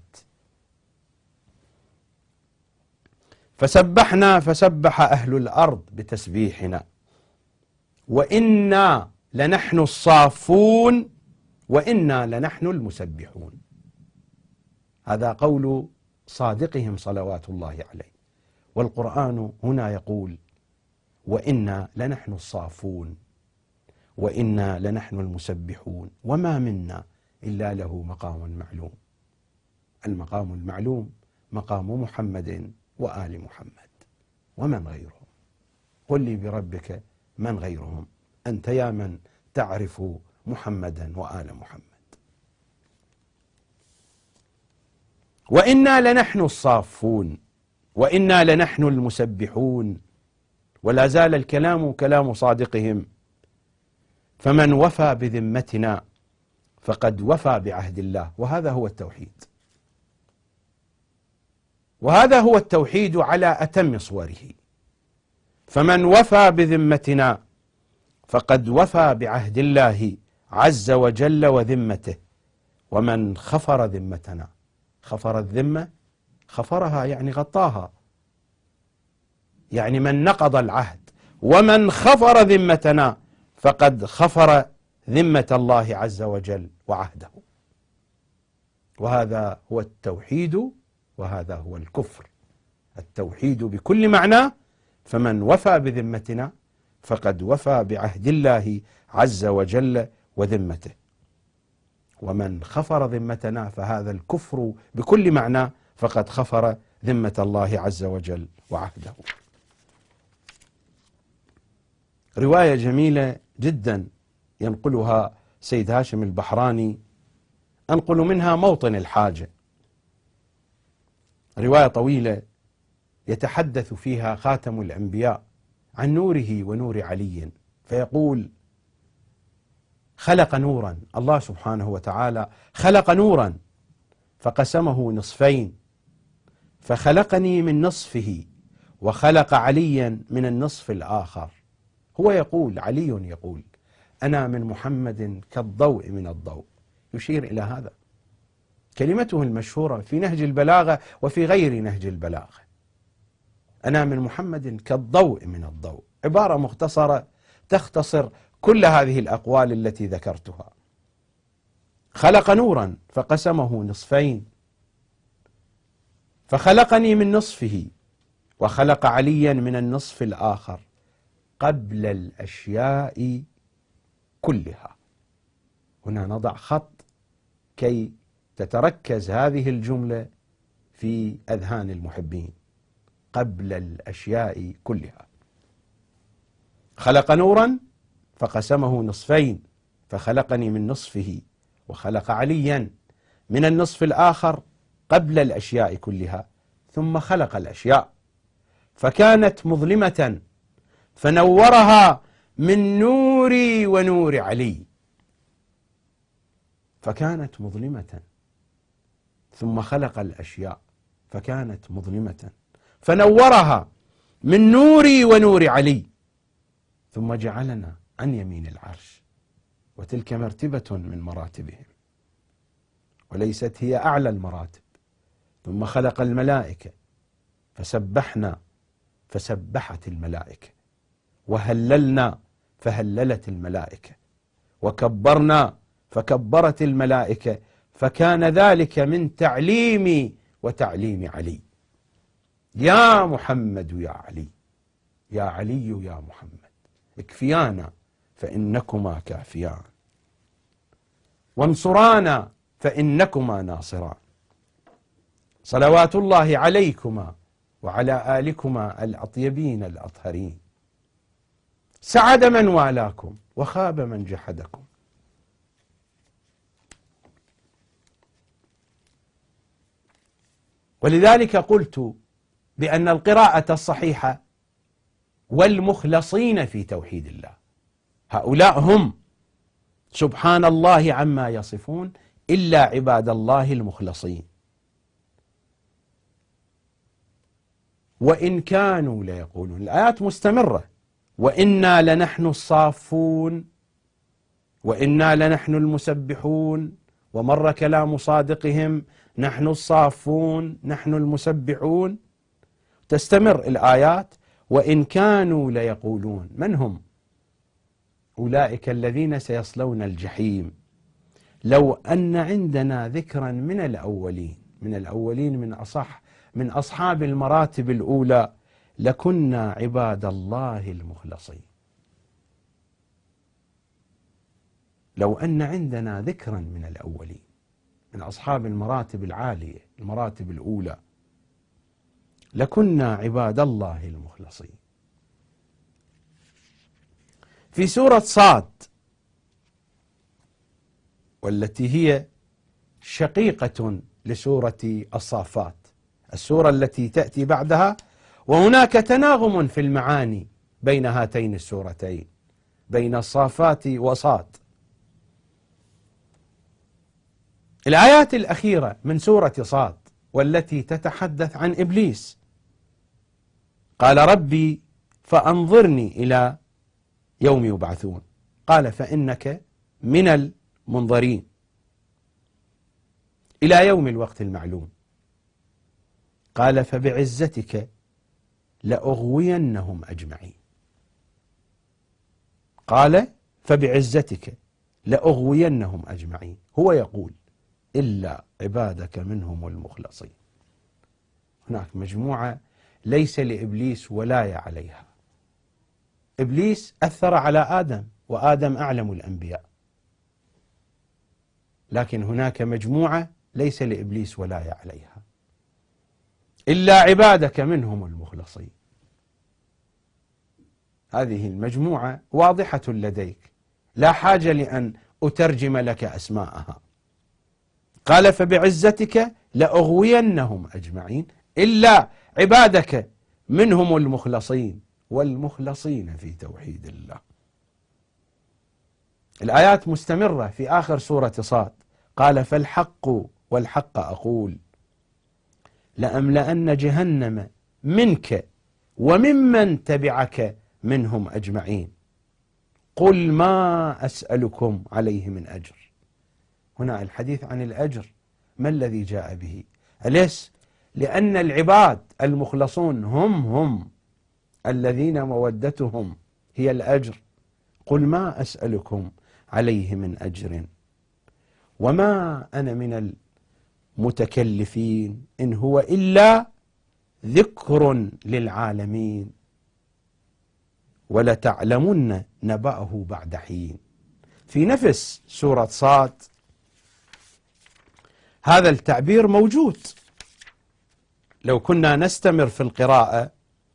فسبحنا فسبح أهل الأرض بتسبيحنا، وإنا لنحن الصافون وإنا لنحن المسبحون. هذا قول صادقهم صلوات الله عليه. والقرآن هنا يقول: وإنا لنحن الصافون وإنا لنحن المسبحون وما منا إلا له مقام معلوم. المقام المعلوم مقام محمد وآل محمد، ومن غيرهم؟ قل لي بربك من غيرهم أنت يا من تعرف محمدا وآل محمد. وإنا لنحن الصافون وإنا لنحن المسبحون. ولا زال الكلام كلام صادقهم: فمن وفى بذمتنا فقد وفى بعهد الله. وهذا هو التوحيد. وهذا هو التوحيد على أتم صوره. فمن وفى بذمتنا فقد وفى بعهد الله عز وجل وذمته، ومن خفر ذمتنا، خفر الذمة، خفرها يعني غطاها، يعني من نقض العهد، ومن خفر ذمتنا فقد خفر ذمة الله عز وجل وعهده. وهذا هو التوحيد وهذا هو الكفر. التوحيد بكل معناه، فمن وفى بذمتنا فقد وفى بعهد الله عز وجل وذمته، ومن خفر ذمتنا فهذا الكفر بكل معناه، فقد خفر ذمة الله عز وجل وعهده. رواية جميلة جدا ينقلها سيد هاشم البحراني، أنقل منها موطن الحاجة. رواية طويلة يتحدث فيها خاتم الأنبياء عن نوره ونور علي، فيقول: خلق نورا، الله سبحانه وتعالى خلق نورا فقسمه نصفين، فخلقني من نصفه وخلق عليا من النصف الآخر. هو يقول، علي يقول: أنا من محمد كالضوء من الضوء، يشير إلى هذا. كلمته المشهورة في نهج البلاغة وفي غير نهج البلاغة: أنا من محمد كالضوء من الضوء، عبارة مختصرة تختصر كل هذه الأقوال التي ذكرتها. خلق نورا فقسمه نصفين، فخلقني من نصفه وخلق عليا من النصف الآخر قبل الأشياء كلها. هنا نضع خط كي تتركز هذه الجملة في أذهان المحبين: قبل الأشياء كلها. خلق نورا فقسمه نصفين، فخلقني من نصفه وخلق عليا من النصف الآخر قبل الأشياء كلها، ثم خلق الأشياء فكانت مظلمة فنورها من نوري ونور علي، فكانت مظلمة، ثم خلق الأشياء فكانت مظلمة فنورها من نوري ونور علي، ثم جعلنا عن يمين العرش، وتلك مرتبة من مراتبهم وليست هي أعلى المراتب. ثم خلق الملائكة فسبحنا فسبحت الملائكة، وهللنا فهللت الملائكة، وكبرنا فكبرت الملائكة، فكان ذلك من تعليمي وتعليم علي. يا محمد يا علي، يا علي يا محمد، اكفيانا فإنكما كافيان، وانصرانا فإنكما ناصران، صلوات الله عليكما وعلى آلكما الأطيبين الأطهرين، سعد من والاكم وخاب من جحدكم. ولذلك قلت بأن القراءة الصحيحة والمخلصين في توحيد الله هؤلاء هم سبحان الله عما يصفون إلا عباد الله المخلصين. وإن كانوا ليقولون، الآيات مستمرة: وإنا لنحن الصافون وإنا لنحن المسبحون، ومر كلام صادقهم: نحن الصافون نحن المسبحون. تستمر الآيات: وإن كانوا ليقولون. من هم؟ أولئك الذين سيصلون الجحيم. لو أن عندنا ذكرا من الأولين من أصحاب المراتب الأولى لكنا عباد الله المخلصين. لو أن عندنا ذكرا من الأولين من أصحاب المراتب العالية، المراتب الأولى، لكنا عباد الله المخلصين. في سورة صاد، والتي هي شقيقة لسورة الصافات، السورة التي تأتي بعدها، وهناك تناغم في المعاني بين هاتين السورتين، بين الصافات وصاد. الآيات الأخيرة من سورة صاد والتي تتحدث عن إبليس. قال ربي فأنظرني إلى يوم يبعثون، قال فإنك من المنظرين إلى يوم الوقت المعلوم. قال فبعزتك لأغوينهم أجمعين. قال فبعزتك لأغوينهم أجمعين، هو يقول إلا عبادك منهم المخلصين. هناك مجموعة ليس لإبليس ولاية عليها. إبليس أثر على آدم، وآدم أعلم الأنبياء، لكن هناك مجموعة ليس لإبليس ولاية عليها، إلا عبادك منهم المخلصين. هذه المجموعة واضحة لديك، لا حاجة لأن أترجم لك أسماءها. قال فبعزتك لأغوينهم أجمعين إلا عبادك منهم المخلصين، والمخلصين في توحيد الله. الآيات مستمرة في آخر سورة صاد. قال فالحق والحق أقول لأملأن جهنم منك وممن تبعك منهم أجمعين قل ما أسألكم عليه من أجر. هنا الحديث عن الأجر، ما الذي جاء به؟ أليس لأن العباد المخلصون هم الذين مودتهم هي الأجر؟ قل ما أسألكم عليه من أجر وما أنا من المتكلفين إن هو إلا ذكر للعالمين ولتعلمن نبأه بعد حين. في نفس سورة صاد هذا التعبير موجود. لو كنا نستمر في القراءة: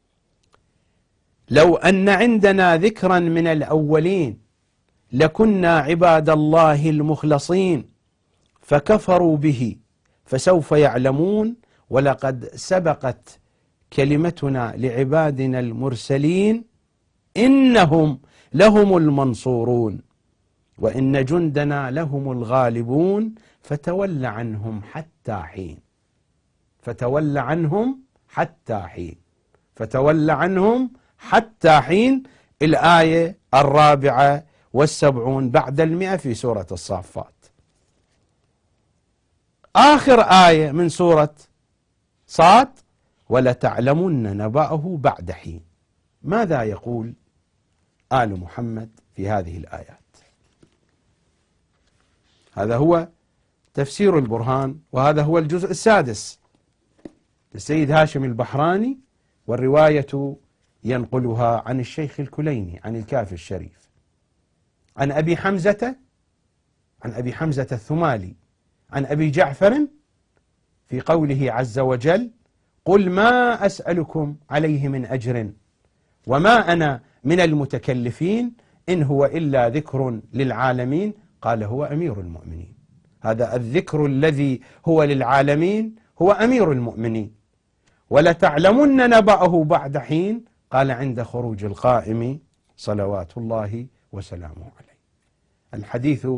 لو أن عندنا ذكرا من الأولين لكنا عباد الله المخلصين فكفروا به فسوف يعلمون ولقد سبقت كلمتنا لعبادنا المرسلين إنهم لهم المنصورون وإن جندنا لهم الغالبون فتول عنهم حتى حين. فتول عنهم حتى حين، فتول عنهم حتى حين. الآية 74 بعد 100 في سورة الصافات. آخر آية من سورة صاد: ولتعلمن نبأه بعد حين. ماذا يقول آل محمد في هذه الآيات؟ هذا هو تفسير البرهان، وهذا هو الجزء السادس للسيد هاشم البحراني، والرواية ينقلها عن الشيخ الكليني عن الكافي الشريف عن أبي حمزة الثمالي عن أبي جعفر في قوله عز وجل: قل ما أسألكم عليه من أجر وما أنا من المتكلفين إن هو إلا ذكر للعالمين. قال هو أمير المؤمنين. هذا الذكر الذي هو للعالمين هو أمير المؤمنين. ولتعلمن نبأه بعد حين، قال عند خروج القائم صلوات الله وسلامه عليه. الحديث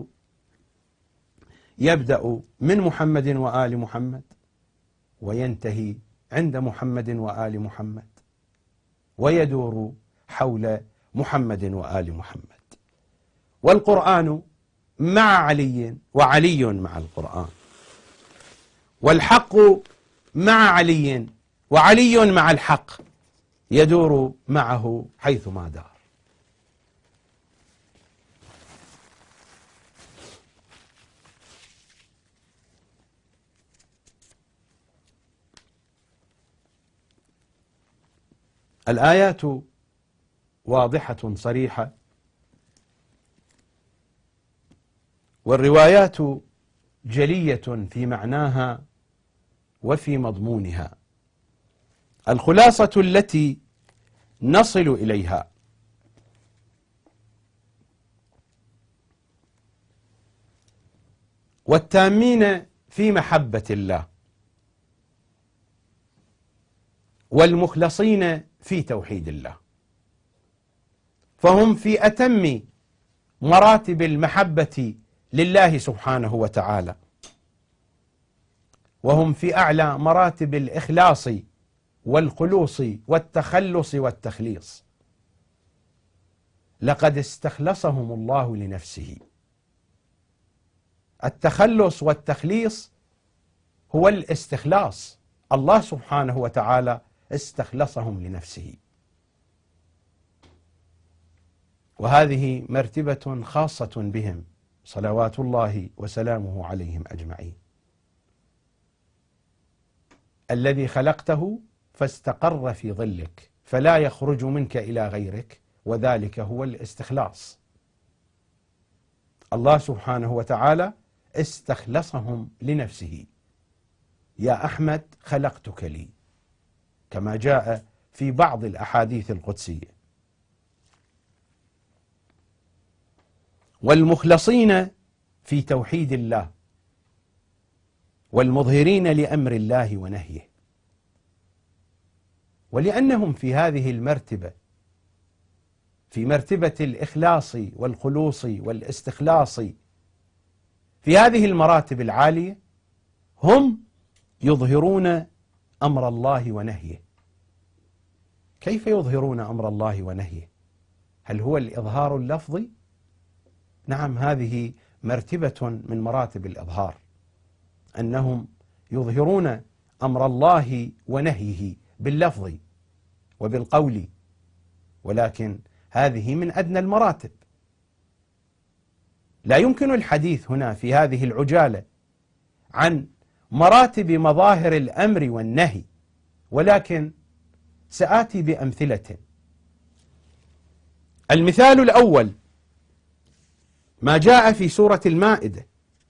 يبدأ من محمد وآل محمد وينتهي عند محمد وآل محمد ويدور حول محمد وآل محمد. والقرآن مع علي وعلي مع القرآن، والحق مع علي وعلي مع الحق، يدور معه حيثما دار. الآيات واضحة صريحة، والروايات جلية في معناها وفي مضمونها. الخلاصة التي نصل إليها: والتامين في محبة الله، والمخلصين في توحيد الله، فهم في أتم مراتب المحبة لله سبحانه وتعالى. وهم في أعلى مراتب الإخلاص والخلوص والتخلص والتخليص. لقد استخلصهم الله لنفسه. التخلص والتخليص هو الاستخلاص، الله سبحانه وتعالى استخلصهم لنفسه، وهذه مرتبة خاصة بهم صلوات الله وسلامه عليهم أجمعين. الذي خلقته فاستقر في ظلك فلا يخرج منك إلى غيرك، وذلك هو الاستخلاص. الله سبحانه وتعالى استخلصهم لنفسه. يا أحمد خلقتك لي، كما جاء في بعض الأحاديث القدسية. والمخلصين في توحيد الله، والمظهرين لأمر الله ونهيه. ولأنهم في هذه المرتبة، في مرتبة الإخلاص والخلوص والاستخلاص، في هذه المراتب العالية، هم يظهرون أمر الله ونهيه. كيف يظهرون أمر الله ونهيه؟ هل هو الإظهار اللفظي؟ نعم، هذه مرتبة من مراتب الإظهار، أنهم يظهرون أمر الله ونهيه باللفظ وبالقول، ولكن هذه من أدنى المراتب. لا يمكن الحديث هنا في هذه العجالة عن مراتب مظاهر الأمر والنهي، ولكن سآتي بأمثلة. المثال الأول ما جاء في سورة المائدة: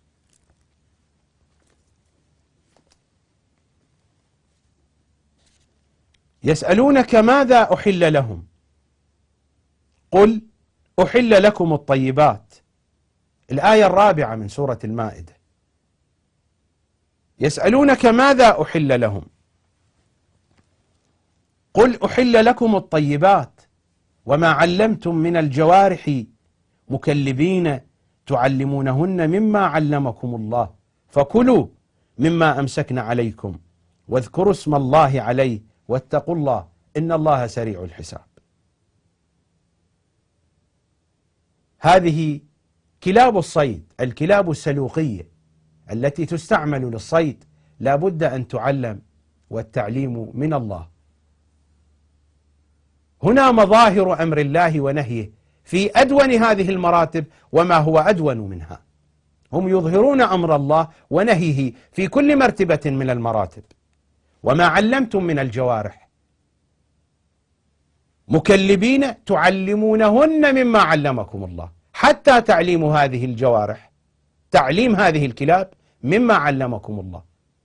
يسألونك ماذا أحل لهم قل أحل لكم الطيبات. الآية الرابعة من سورة المائدة. يسألونك ماذا أحل لهم قل أحل لكم الطيبات وما علمتم من الجوارح مكلبين تعلمونهن مما علمكم الله فكلوا مما أمسكن عليكم واذكروا اسم الله عليه واتقوا الله إن الله سريع الحساب. هذه كلاب الصيد، الكلاب السلوقية التي تستعمل للصيد، لا بد أن تعلم، والتعليم من الله. هنا مظاهر أمر الله ونهيه في أدون هذه المراتب وما هو أدون منها. هم يظهرون أمر الله ونهيه في كل مرتبة من المراتب. وما علمتم من الجوارح مكلبين تعلمونهن مما علمكم الله، حتى تعليم هذه الجوارح، تعليم هذه الكلاب مما علمكم الله.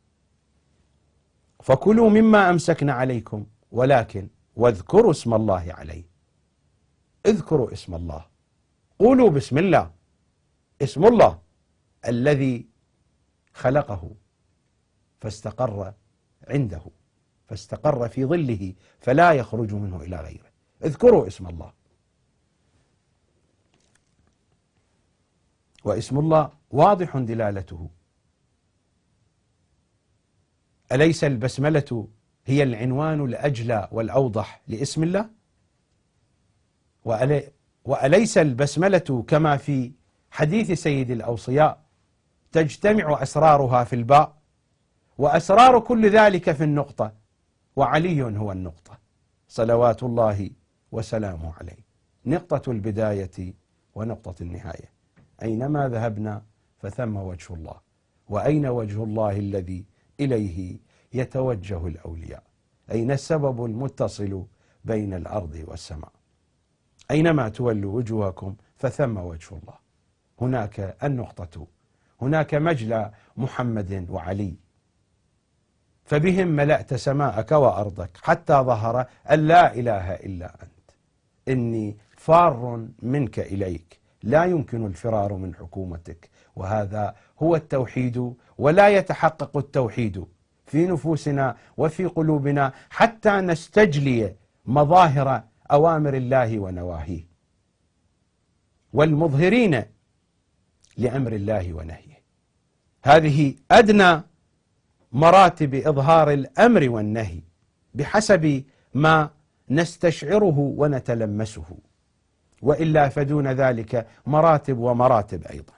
فكلوا مما أمسكن عليكم ولكن واذكروا اسم الله عليه. اذكروا اسم الله، قولوا بسم الله، اسم الله الذي خلقه فاستقر عنده، فاستقر في ظله فلا يخرج منه إلى غيره. اذكروا اسم الله. واسم الله واضح دلالته. أليس البسملة هي العنوان الأجلى والأوضح لاسم الله؟ وأليس البسملة كما في حديث سيد الأوصياء تجتمع أسرارها في الباء، وأسرار كل ذلك في النقطة، وعلي هو النقطة صلوات الله وسلامه عليه، نقطة البداية ونقطة النهاية. أينما ذهبنا فثم وجه الله، وأين وجه الله الذي إليه يتوجه الأولياء؟ أين السبب المتصل بين الأرض والسماء؟ أينما تولوا وجوهكم فثم وجه الله. هناك النقطة، هناك مجلى محمد وعلي، فبهم ملأت سماءك وأرضك حتى ظهر أن لا إله إلا أنت إني فار منك إليك، لا يمكن الفرار من حكومتك. وهذا هو التوحيد، ولا يتحقق التوحيد في نفوسنا وفي قلوبنا حتى نستجلي مظاهر أوامر الله ونواهيه. والمظهرين لأمر الله ونهيه، هذه أدنى مراتب إظهار الأمر والنهي بحسب ما نستشعره ونتلمسه، وإلا فدون ذلك مراتب ومراتب أيضا.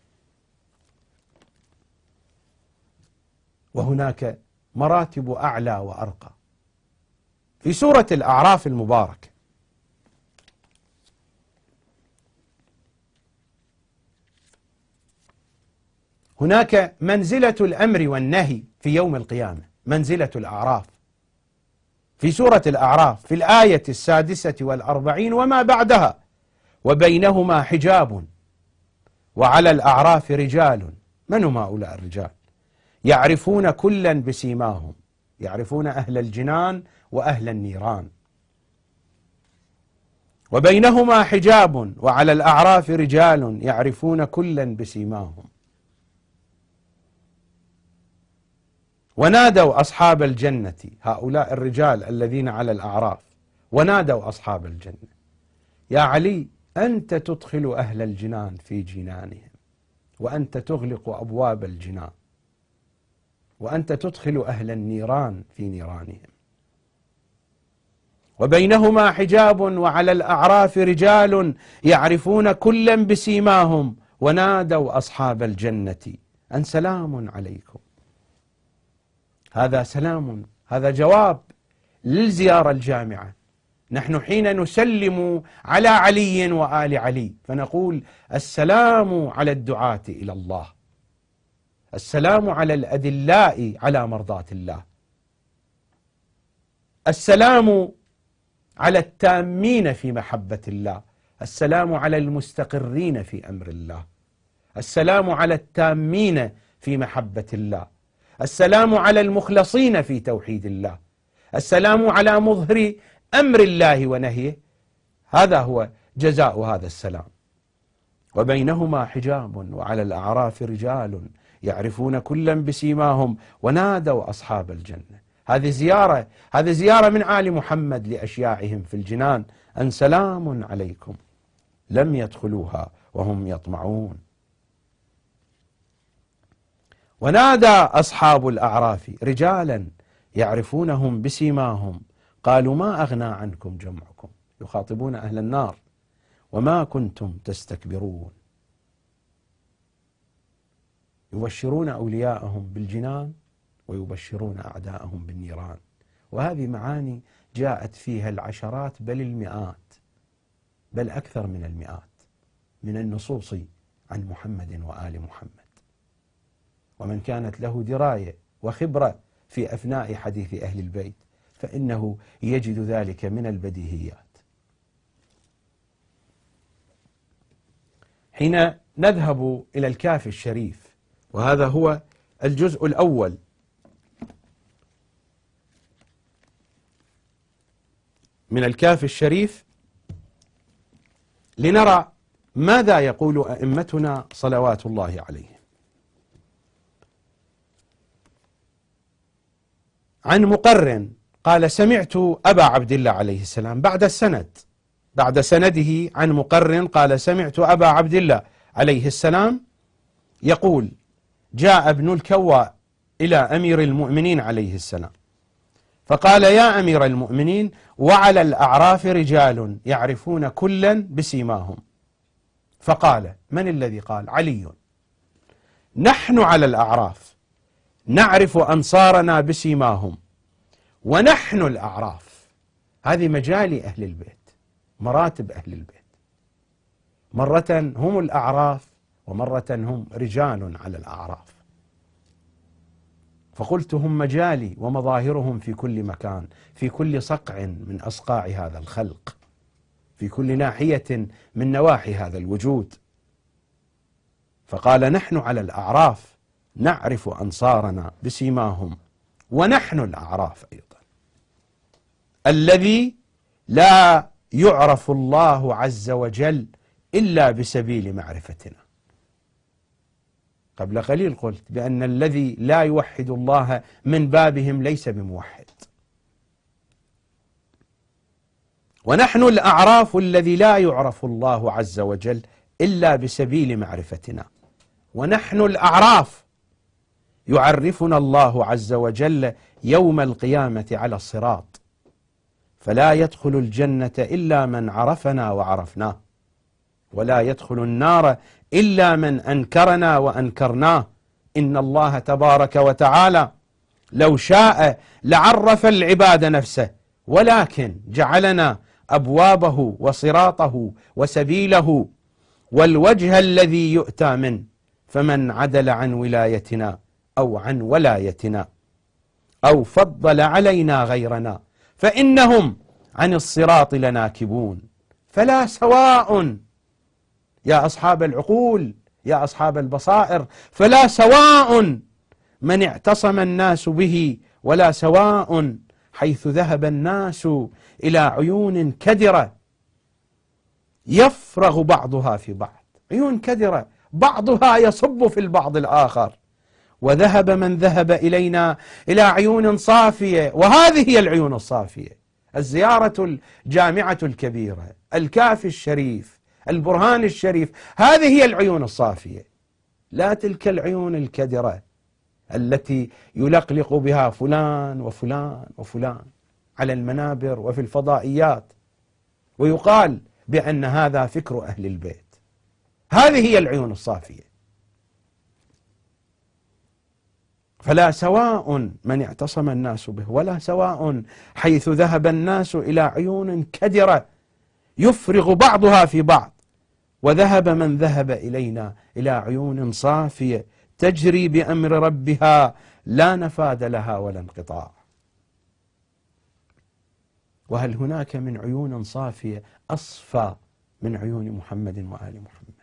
وهناك مراتب أعلى وأرقى. في سورة الأعراف المباركة هناك منزلة الأمر والنهي في يوم القيامة، منزلة الأعراف. في سورة الأعراف في الآية 46 وما بعدها: وبينهما حجاب وعلى الأعراف رجال. من هم هؤلاء الرجال؟ يعرفون كلا بسيماهم، يعرفون أهل الجنان وأهل النيران. وبينهما حجاب وعلى الأعراف رجال يعرفون كلا بسيماهم. ونادوا أصحاب الجنة، هؤلاء الرجال الذين على الأعراف، ونادوا أصحاب الجنة: يا علي أنت تدخل أهل الجنان في جنانهم، وأنت تغلق أبواب الجنان، وأنت تدخل أهل النيران في نيرانهم. وبينهما حجاب وعلى الأعراف رجال يعرفون كلا بسيماهم ونادوا أصحاب الجنة أن سلام عليكم. هذا سلام، هذا جواب للزيارة الجامعة. نحن حين نسلم على علي وآل علي فنقول السلام على الدعاة إلى الله، السلام على الأدلاء على مرضاة الله، السلام على التامين في محبة الله، السلام على المستقرين في أمر الله، السلام على التامين في محبة الله، السلام على المخلصين في توحيد الله، السلام على مظهر أمر الله ونهيه. هذا هو جزاء هذا السلام. وبينهما حجاب وعلى الأعراف رجال يعرفون كلا بسيماهم ونادوا أصحاب الجنة. هذه زيارة من آل محمد لأشياعهم في الجنان أن سلام عليكم، لم يدخلوها وهم يطمعون. ونادى أصحاب الأعراف رجالا يعرفونهم بسيماهم قالوا ما أغنى عنكم جمعكم، يخاطبون أهل النار، وما كنتم تستكبرون. يبشرون أولياءهم بالجنان ويبشرون أعداءهم بالنيران. وهذه معاني جاءت فيها العشرات بل المئات، بل أكثر من المئات من النصوص عن محمد وآل محمد. ومن كانت له دراية وخبرة في أثناء حديث أهل البيت فإنه يجد ذلك من البديهيات. حين نذهب إلى الكافي الشريف، وهذا هو الجزء الأول من الكافي الشريف، لنرى ماذا يقول أئمتنا صلوات الله عليهم. عن مقرن قال سمعت أبا عبد الله عليه السلام، بعد سنده عن مقرن قال سمعت أبا عبد الله عليه السلام يقول جاء ابن الكواء إلى أمير المؤمنين عليه السلام فقال يا أمير المؤمنين وعلى الأعراف رجال يعرفون كلا بسيماهم. فقال من الذي قال؟ علي. نحن على الأعراف نعرف أنصارنا بسيماهم ونحن الأعراف. هذه مجال أهل البيت، مراتب أهل البيت، مرة هم الأعراف ومرة هم رجال على الأعراف. فقلت هم مجالي ومظاهرهم في كل مكان، في كل صقع من أصقاع هذا الخلق، في كل ناحية من نواحي هذا الوجود. فقال نحن على الأعراف نعرف أنصارنا بسيماهم ونحن الأعراف أيضا. الذي لا يعرف الله عز وجل إلا بسبيل معرفتنا. قبل قليل قلت بأن الذي لا يوحد الله من بابهم ليس بموحد. ونحن الأعراف الذي لا يعرف الله عز وجل إلا بسبيل معرفتنا. ونحن الأعراف يعرفنا الله عز وجل يوم القيامة على الصراط، فلا يدخل الجنة إلا من عرفنا وعرفناه، ولا يدخل النار إلا من أنكرنا وأنكرناه. إن الله تبارك وتعالى لو شاء لعرف العباد نفسه، ولكن جعلنا أبوابه وصراطه وسبيله والوجه الذي يؤتى منه، فمن عدل عن ولايتنا أو عن ولايتنا أو فضل علينا غيرنا فإنهم عن الصراط لناكبون. فلا سواء يا أصحاب العقول، يا أصحاب البصائر، فلا سواء من اعتصم الناس به، ولا سواء حيث ذهب الناس إلى عيون كدرة يفرغ بعضها في بعض، عيون كدرة بعضها يصب في البعض الآخر، وذهب من ذهب إلينا إلى عيون صافية. وهذه هي العيون الصافية: الزيارة الجامعة الكبيرة، الكافي الشريف، البرهان الشريف، هذه هي العيون الصافية، لا تلك العيون الكدرة التي يلقلق بها فلان وفلان وفلان على المنابر وفي الفضائيات، ويقال بأن هذا فكر أهل البيت. هذه هي العيون الصافية. فلا سواء من اعتصم الناس به، ولا سواء حيث ذهب الناس إلى عيون كدرة يفرغ بعضها في بعض، وذهب من ذهب إلينا إلى عيون صافية تجري بأمر ربها لا نفاد لها ولا انقطاع. وهل هناك من عيون صافية أصفى من عيون محمد وآل محمد؟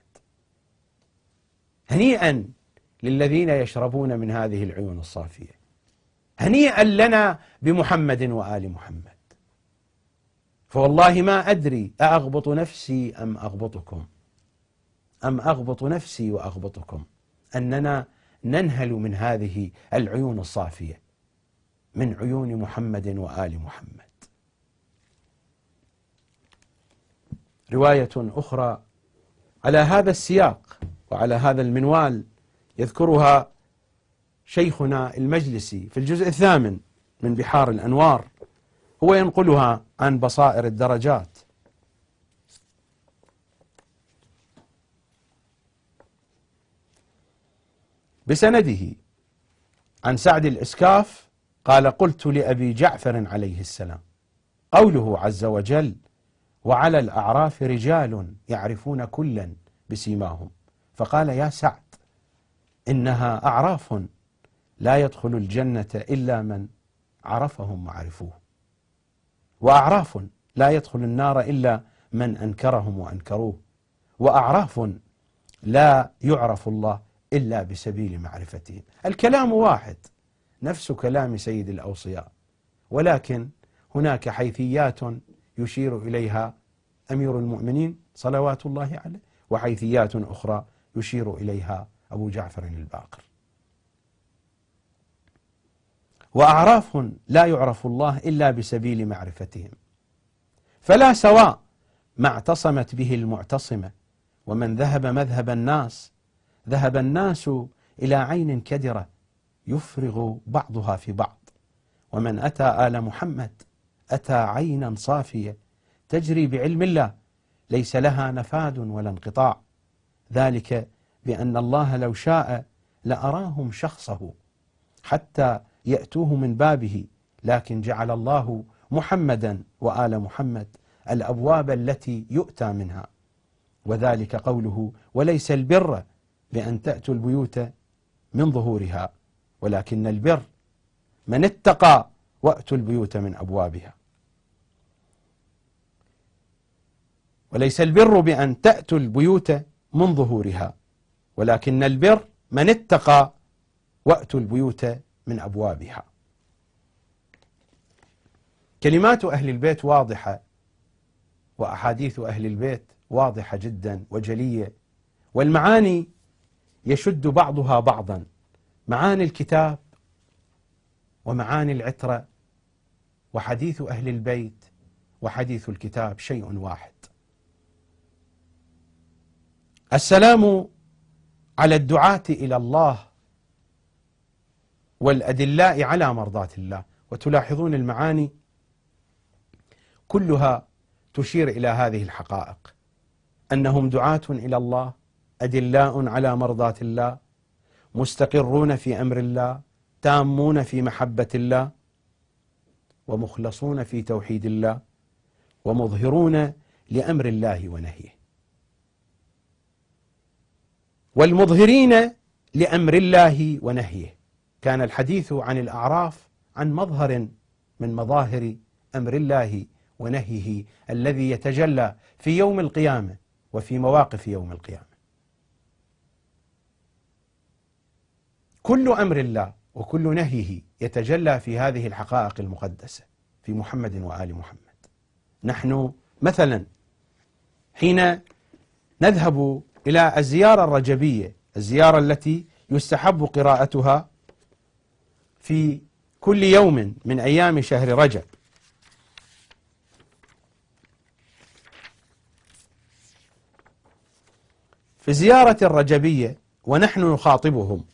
هنيئا للذين يشربون من هذه العيون الصافية، هنيئا لنا بمحمد وآل محمد. فوالله ما أدري أأغبط نفسي أم أغبطكم، أم أغبط نفسي وأغبطكم، أننا ننهل من هذه العيون الصافية، من عيون محمد وآل محمد. رواية أخرى على هذا السياق وعلى هذا المنوال يذكرها شيخنا المجلسي في الجزء 8 من بحار الأنوار، هو ينقلها عن بصائر الدرجات: بسنده عن سعد الإسكاف قال: قلت لأبي جعفر عليه السلام: قوله عز وجل: وعلى الأعراف رجال يعرفون كلا بسيماهم، فقال: يا سعد، إنها أعراف لا يدخل الجنة إلا من عرفهم وعرفوه، وأعراف لا يدخل النار إلا من أنكرهم وأنكروه، وأعراف لا يعرف الله إلا بسبيل معرفتهم. الكلام واحد، نفس كلام سيد الأوصياء، ولكن هناك حيثيات يشير إليها أمير المؤمنين صلوات الله عليه، وحيثيات أخرى يشير إليها أبو جعفر الباقر. وأعراف لا يعرف الله إلا بسبيل معرفتهم، فلا سواء ما اعتصمت به المعتصمة ومن ذهب مذهب الناس. ذهب الناس إلى عين كدرة يفرغ بعضها في بعض، ومن أتى آل محمد أتى عينا صافية تجري بعلم الله ليس لها نفاد ولا انقطاع، ذلك بأن الله لو شاء لأراهم شخصه حتى يأتوه من بابه، لكن جعل الله محمدا وآل محمد الأبواب التي يؤتى منها، وذلك قوله: وليس البر بأن تأتوا البيوت من ظهورها ولكن البر من اتقى وأتوا البيوت من أبوابها. وليس البر بأن تأتوا البيوت من ظهورها ولكن البر من اتقى وأتوا البيوت من أبوابها. كلمات أهل البيت واضحة، وأحاديث أهل البيت واضحة جدا وجلية، والمعاني يشد بعضها بعضا، معاني الكتاب ومعاني العترة، وحديث أهل البيت وحديث الكتاب شيء واحد. السلام على الدعاة إلى الله والأدلاء على مرضاة الله. وتلاحظون المعاني كلها تشير إلى هذه الحقائق، أنهم دعاة إلى الله، أدلاء على مرضاة الله، مستقرون في أمر الله، تامون في محبة الله، ومخلصون في توحيد الله، ومظهرون لأمر الله ونهيه. والمظهرين لأمر الله ونهيه، كان الحديث عن الأعراف عن مظهر من مظاهر أمر الله ونهيه الذي يتجلى في يوم القيامة وفي مواقف يوم القيامة. كل أمر الله وكل نهيه يتجلى في هذه الحقائق المقدسة في محمد وآل محمد. نحن مثلا حين نذهب إلى الزيارة الرجبية، الزيارة التي يستحب قراءتها في كل يوم من أيام شهر رجب، في زيارة الرجبية ونحن نخاطبهم: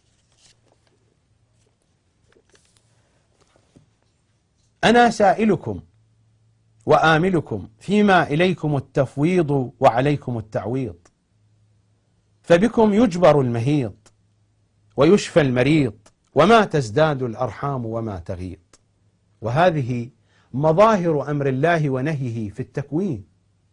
أنا سائلكم وآملكم فيما إليكم التفويض وعليكم التعويض، فبكم يجبر المهيض ويشفى المريض، وما تزداد الأرحام وما تغيض. وهذه مظاهر أمر الله ونهيه في التكوين.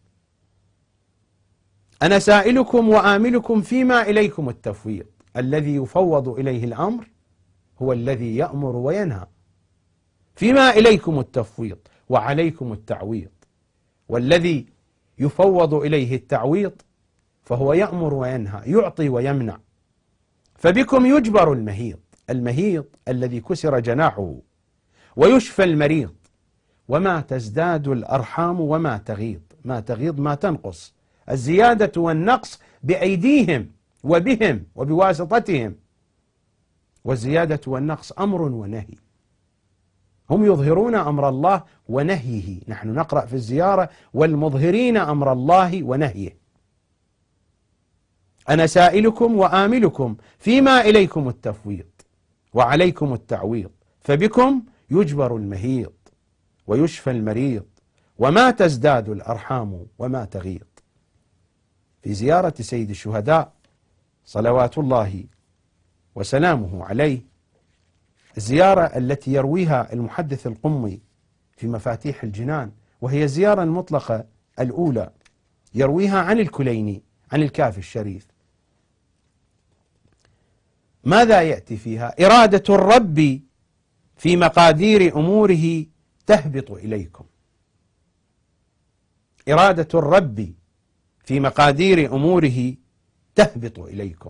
أنا سائلكم وآملكم فيما إليكم التفويض، الذي يفوض إليه الأمر هو الذي يأمر وينهى. فيما إليكم التفويض وعليكم التعويض، والذي يفوض إليه التعويض فهو يأمر وينهى، يعطي ويمنع. فبكم يجبر المهيض، المهيض الذي كسر جناحه، ويشفى المريض، وما تزداد الأرحام وما تغيض. ما تغيض ما تنقص، الزيادة والنقص بأيديهم وبهم وبواسطتهم، والزيادة والنقص أمر ونهي. هم يظهرون أمر الله ونهيه، نحن نقرأ في الزيارة: والمظهرين أمر الله ونهيه. أنا سائلكم وآملكم فيما إليكم التفويض وعليكم التعويض، فبكم يجبر المهيض ويشفى المريض، وما تزداد الأرحام وما تغيض. في زيارة سيد الشهداء صلوات الله وسلامه عليه، الزيارة التي يرويها المحدث القمي في مفاتيح الجنان، وهي الزيارة المطلقة الأولى، يرويها عن الكليني عن الكافي الشريف. ماذا يأتي فيها؟ إرادة الرب في مقادير أموره تهبط إليكم. إرادة الرب في مقادير أموره تهبط إليكم،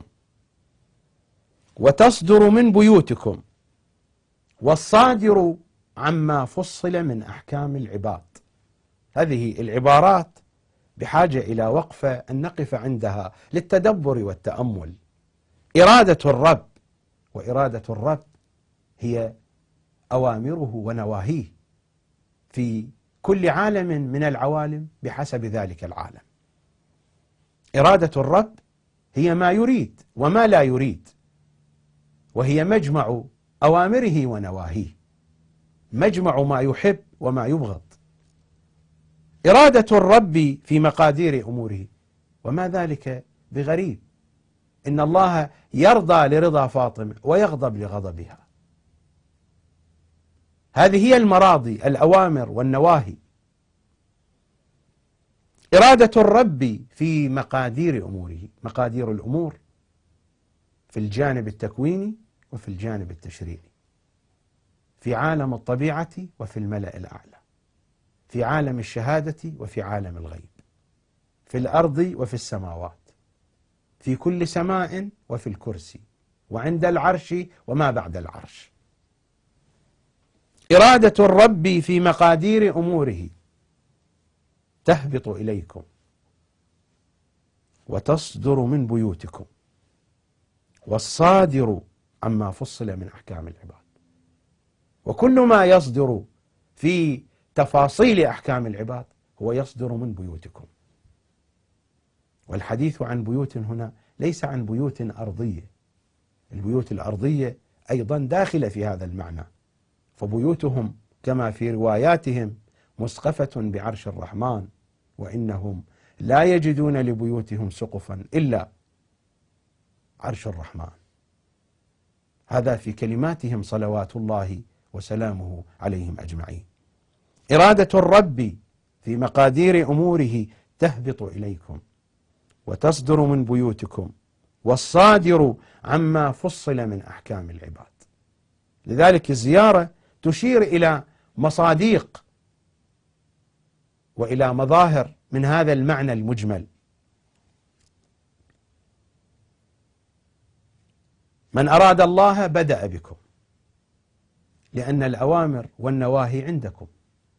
وتصدر من بيوتكم، والصادر عما فصل من أحكام العباد. هذه العبارات بحاجة إلى وقفة أن نقف عندها للتدبر والتأمل. إرادة الرب، وإرادة الرب هي أوامره ونواهيه في كل عالم من العوالم بحسب ذلك العالم. إرادة الرب هي ما يريد وما لا يريد، وهي مجمع أوامره ونواهيه، مجمع ما يحب وما يبغض. إرادة الرب في مقادير أموره، وما ذلك بغريب، إن الله يرضى لرضا فاطمة ويغضب لغضبها. هذه هي المراضي، الأوامر والنواهي. إرادة الرب في مقادير أموره، مقادير الأمور في الجانب التكويني وفي الجانب التشريعي، في عالم الطبيعة وفي الملأ الأعلى، في عالم الشهادة وفي عالم الغيب، في الأرض وفي السماوات، في كل سماء وفي الكرسي، وعند العرش وما بعد العرش. إرادة الرب في مقادير أموره تهبط إليكم وتصدر من بيوتكم، والصادر عما فصل من أحكام العباد. وكل ما يصدر في تفاصيل أحكام العباد هو يصدر من بيوتكم. والحديث عن بيوت هنا ليس عن بيوت أرضية. البيوت الأرضية أيضا داخلة في هذا المعنى، فبيوتهم كما في رواياتهم مسقفة بعرش الرحمن، وإنهم لا يجدون لبيوتهم سقفا إلا عرش الرحمن. هذا في كلماتهم صلوات الله وسلامه عليهم أجمعين. إرادة الرب في مقادير أموره تهبط إليكم وتصدر من بيوتكم، والصادر عما فصل من أحكام العباد. لذلك الزيارة تشير إلى مصاديق وإلى مظاهر من هذا المعنى المجمل. من أراد الله بدأ بكم، لأن الأوامر والنواهي عندكم،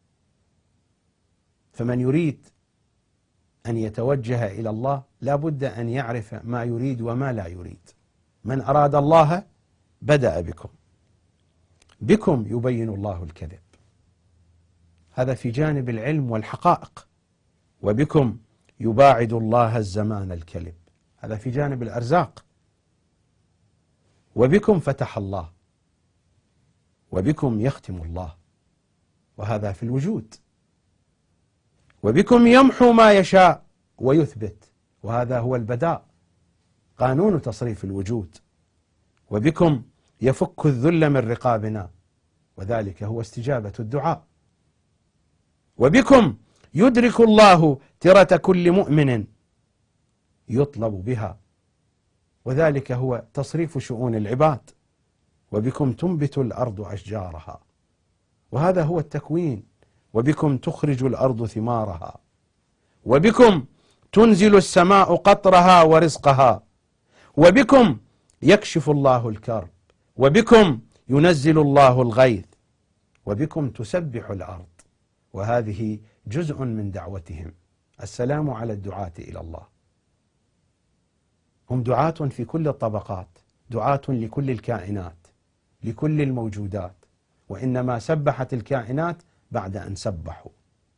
فمن يريد أن يتوجه إلى الله لا بد أن يعرف ما يريد وما لا يريد. من أراد الله بدأ بكم، بكم يبين الله الكذب، هذا في جانب العلم والحقائق، وبكم يباعد الله الزمان الكلب، هذا في جانب الأرزاق، وبكم فتح الله، وبكم يختم الله، وهذا في الوجود، وبكم يمحو ما يشاء ويثبت، وهذا هو البداء، قانون تصريف الوجود، وبكم يفك الذل من رقابنا، وذلك هو استجابة الدعاء، وبكم يدرك الله ترة كل مؤمن يطلب بها، وذلك هو تصريف شؤون العباد، وبكم تنبت الأرض أشجارها، وهذا هو التكوين، وبكم تخرج الأرض ثمارها، وبكم تنزل السماء قطرها ورزقها، وبكم يكشف الله الكرب، وبكم ينزل الله الغيث، وبكم تسبح الأرض، وهذه جزء من دعوتهم. السلام على الدعاة إلى الله، هم دعاة في كل الطبقات، دعاة لكل الكائنات، لكل الموجودات، وإنما سبحت الكائنات بعد أن سبحوا.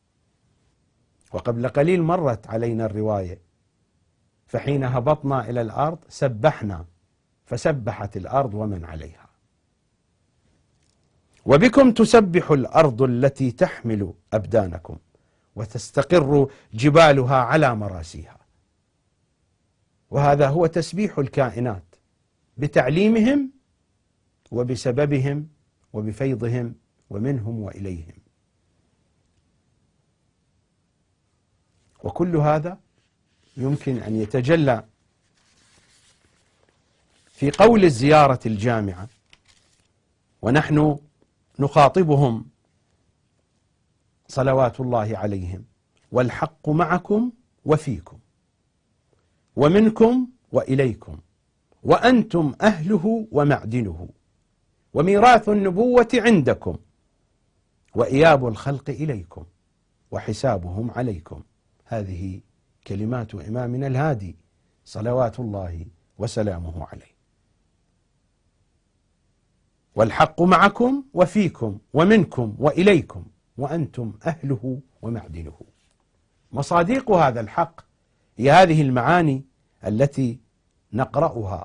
وقبل قليل مرت علينا الرواية، فحين هبطنا إلى الأرض سبحنا، فسبحت الأرض ومن عليها. وبكم تسبح الأرض التي تحمل أبدانكم، وتستقر جبالها على مراسيها، وهذا هو تسبيح الكائنات بتعليمهم وبسببهم وبفيضهم ومنهم وإليهم. وكل هذا يمكن أن يتجلى في قول الزيارة الجامعة، ونحن نخاطبهم صلوات الله عليهم: والحق معكم وفيكم ومنكم وإليكم، وأنتم أهله ومعدنه، وميراث النبوة عندكم، وإياب الخلق إليكم، وحسابهم عليكم. هذه كلمات إمامنا الهادي صلوات الله وسلامه عليه. والحق معكم وفيكم ومنكم وإليكم، وأنتم أهله ومعدنه. مصاديق هذا الحق هي هذه المعاني التي نقرأها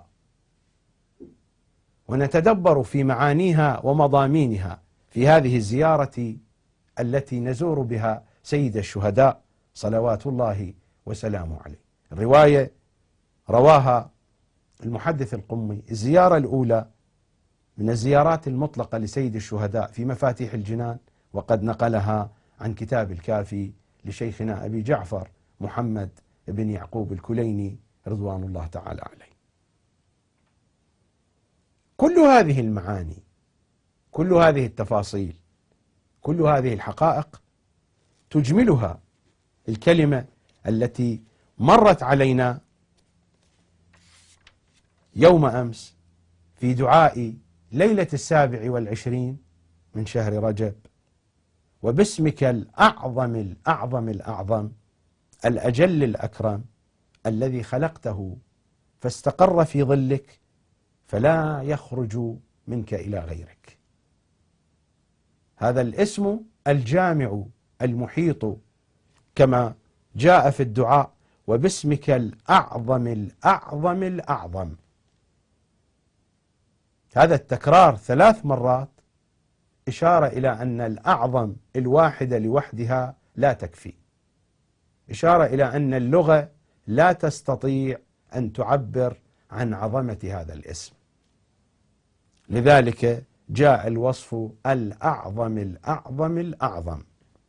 ونتدبر في معانيها ومضامينها في هذه الزيارة التي نزور بها سيد الشهداء صلوات الله وسلامه عليه. الرواية رواها المحدث القمي، الزيارة الأولى من الزيارات المطلقة لسيد الشهداء في مفاتيح الجنان، وقد نقلها عن كتاب الكافي لشيخنا أبي جعفر محمد بن يعقوب الكليني رضوان الله تعالى عليه. كل هذه المعاني، كل هذه التفاصيل، كل هذه الحقائق تجملها الكلمة التي مرت علينا يوم أمس في دعاء ليلة 27 من شهر رجب: وباسمك الأعظم الأعظم الأعظم الأجل الأكرم الذي خلقته فاستقر في ظلك فلا يخرج منك إلى غيرك. هذا الاسم الجامع المحيط كما جاء في الدعاء: وباسمك الأعظم الأعظم الأعظم. هذا التكرار 3 مرات إشارة إلى أن الأعظم الواحدة لوحدها لا تكفي، إشارة إلى أن اللغة لا تستطيع أن تعبر عن عظمة هذا الاسم. لذلك جاء الوصف الأعظم الأعظم الأعظم.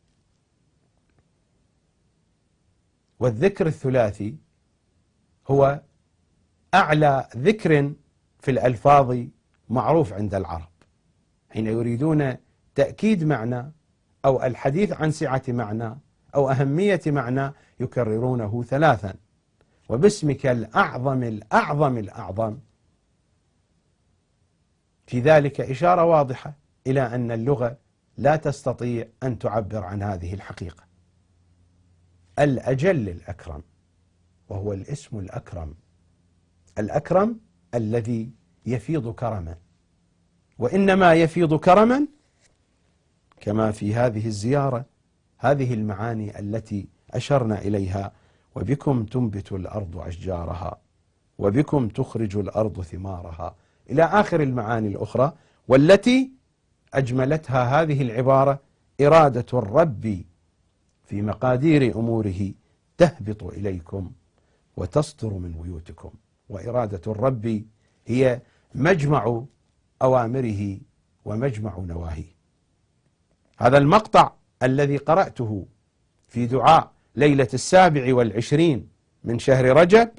والذكر الثلاثي هو أعلى ذكر في الألفاظ معروف عند العرب، حين يريدون تأكيد معنى أو الحديث عن سعة معنى أو أهمية معنى يكررونه 3. وباسمك الأعظم الأعظم الأعظم، في ذلك إشارة واضحة إلى أن اللغة لا تستطيع أن تعبر عن هذه الحقيقة. الأجل الأكرم، وهو الاسم الأكرم، الأكرم الذي يفيض كرما، وإنما يفيض كرما كما في هذه الزيارة هذه المعاني التي أشرنا إليها: وبكم تنبت الأرض أشجارها، وبكم تخرج الأرض ثمارها، إلى آخر المعاني الأخرى، والتي أجملتها هذه العبارة: إرادة الرب في مقادير أموره تهبط إليكم وتصدر من بيوتكم. وإرادة الرب هي مجمع أوامره ومجمع نواهيه. هذا المقطع الذي قرأته في دعاء ليلة 27 من شهر رجب: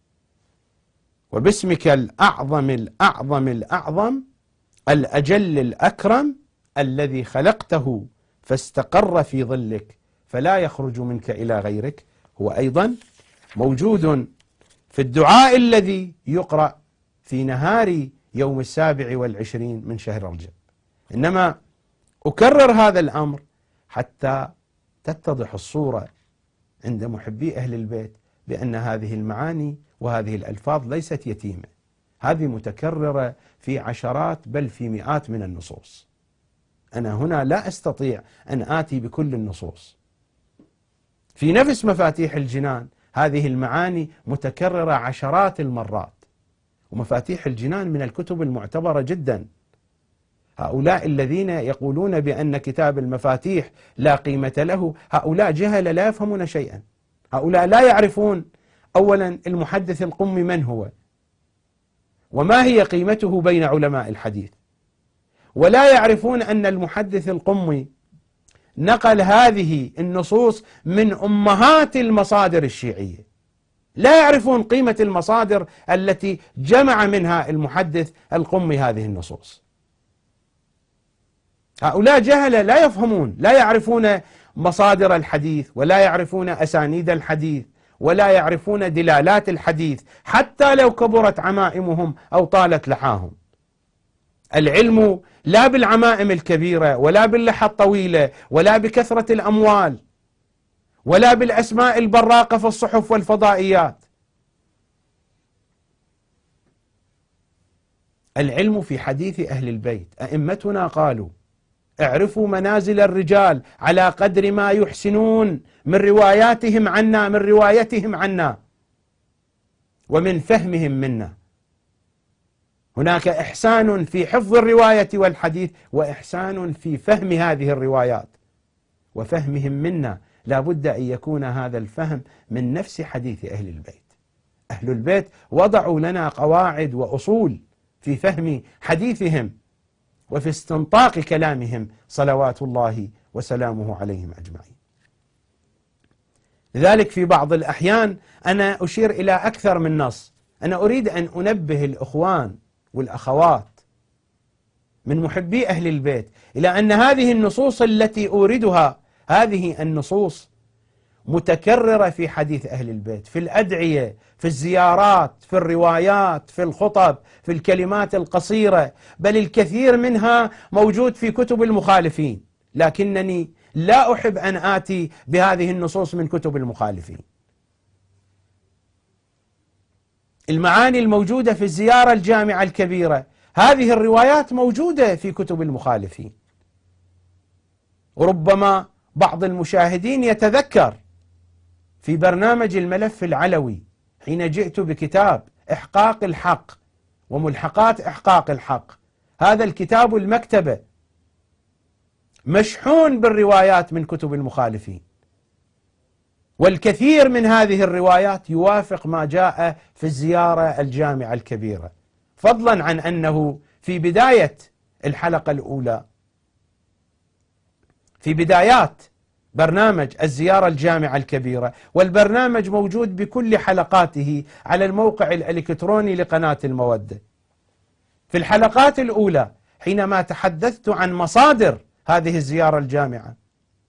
وباسمك الأعظم الأعظم الأعظم الأجل الأكرم الذي خلقته فاستقر في ظلك فلا يخرج منك إلى غيرك، هو أيضا موجود في الدعاء الذي يقرأ في نهار يوم 27 من شهر رجب. إنما أكرر هذا الأمر حتى تتضح الصورة عند محبي أهل البيت بأن هذه المعاني وهذه الألفاظ ليست يتيمة، هذه متكررة في عشرات بل في مئات من النصوص. أنا هنا لا أستطيع أن آتي بكل النصوص. في نفس مفاتيح الجنان هذه المعاني متكررة عشرات المرات، ومفاتيح الجنان من الكتب المعتبرة جدا. هؤلاء الذين يقولون بأن كتاب المفاتيح لا قيمة له، هؤلاء جهل لا يفهمون شيئا. هؤلاء لا يعرفون أولا المحدث القمي من هو، وما هي قيمته بين علماء الحديث، ولا يعرفون أن المحدث القمي نقل هذه النصوص من أمهات المصادر الشيعية. لا يعرفون قيمة المصادر التي جمع منها المحدث القمي هذه النصوص. هؤلاء جهلة لا يفهمون، لا يعرفون مصادر الحديث، ولا يعرفون أسانيد الحديث، ولا يعرفون دلالات الحديث، حتى لو كبرت عمائمهم أو طالت لحاهم. العلم لا بالعمائم الكبيرة، ولا باللحى الطويلة، ولا بكثرة الأموال، ولا بالأسماء البراقة في الصحف والفضائيات. العلم في حديث أهل البيت. أئمتنا قالوا: اعرفوا منازل الرجال على قدر ما يحسنون من رواياتهم عنا، من روايتهم عنا ومن فهمهم منا. هناك إحسان في حفظ الرواية والحديث، وإحسان في فهم هذه الروايات وفهمهم منا. لا بد أن يكون هذا الفهم من نفس حديث أهل البيت. أهل البيت وضعوا لنا قواعد وأصول في فهم حديثهم وفي استنطاق كلامهم صلوات الله وسلامه عليهم أجمعين. لذلك في بعض الأحيان أنا أشير إلى أكثر من نص. أنا أريد أن أنبه الأخوان والأخوات من محبي أهل البيت إلى أن هذه النصوص التي أوردها، هذه النصوص متكررة في حديث أهل البيت، في الأدعية، في الزيارات، في الروايات، في الخطب، في الكلمات القصيرة، بل الكثير منها موجود في كتب المخالفين. لكنني لا أحب أن آتي بهذه النصوص من كتب المخالفين. المعاني الموجودة في الزيارة الجامعة الكبيرة، هذه الروايات موجودة في كتب المخالفين. وربما بعض المشاهدين يتذكر في برنامج الملف العلوي حين جئت بكتاب إحقاق الحق وملحقات إحقاق الحق. هذا الكتاب المكتبة مشحون بالروايات من كتب المخالفين، والكثير من هذه الروايات يوافق ما جاء في الزيارة الجامعة الكبيرة، فضلا عن أنه في بداية الحلقة الأولى، في بدايات برنامج الزيارة الجامعة الكبيرة، والبرنامج موجود بكل حلقاته على الموقع الإلكتروني لقناة المودة. في الحلقات الأولى حينما تحدثت عن مصادر هذه الزيارة الجامعة،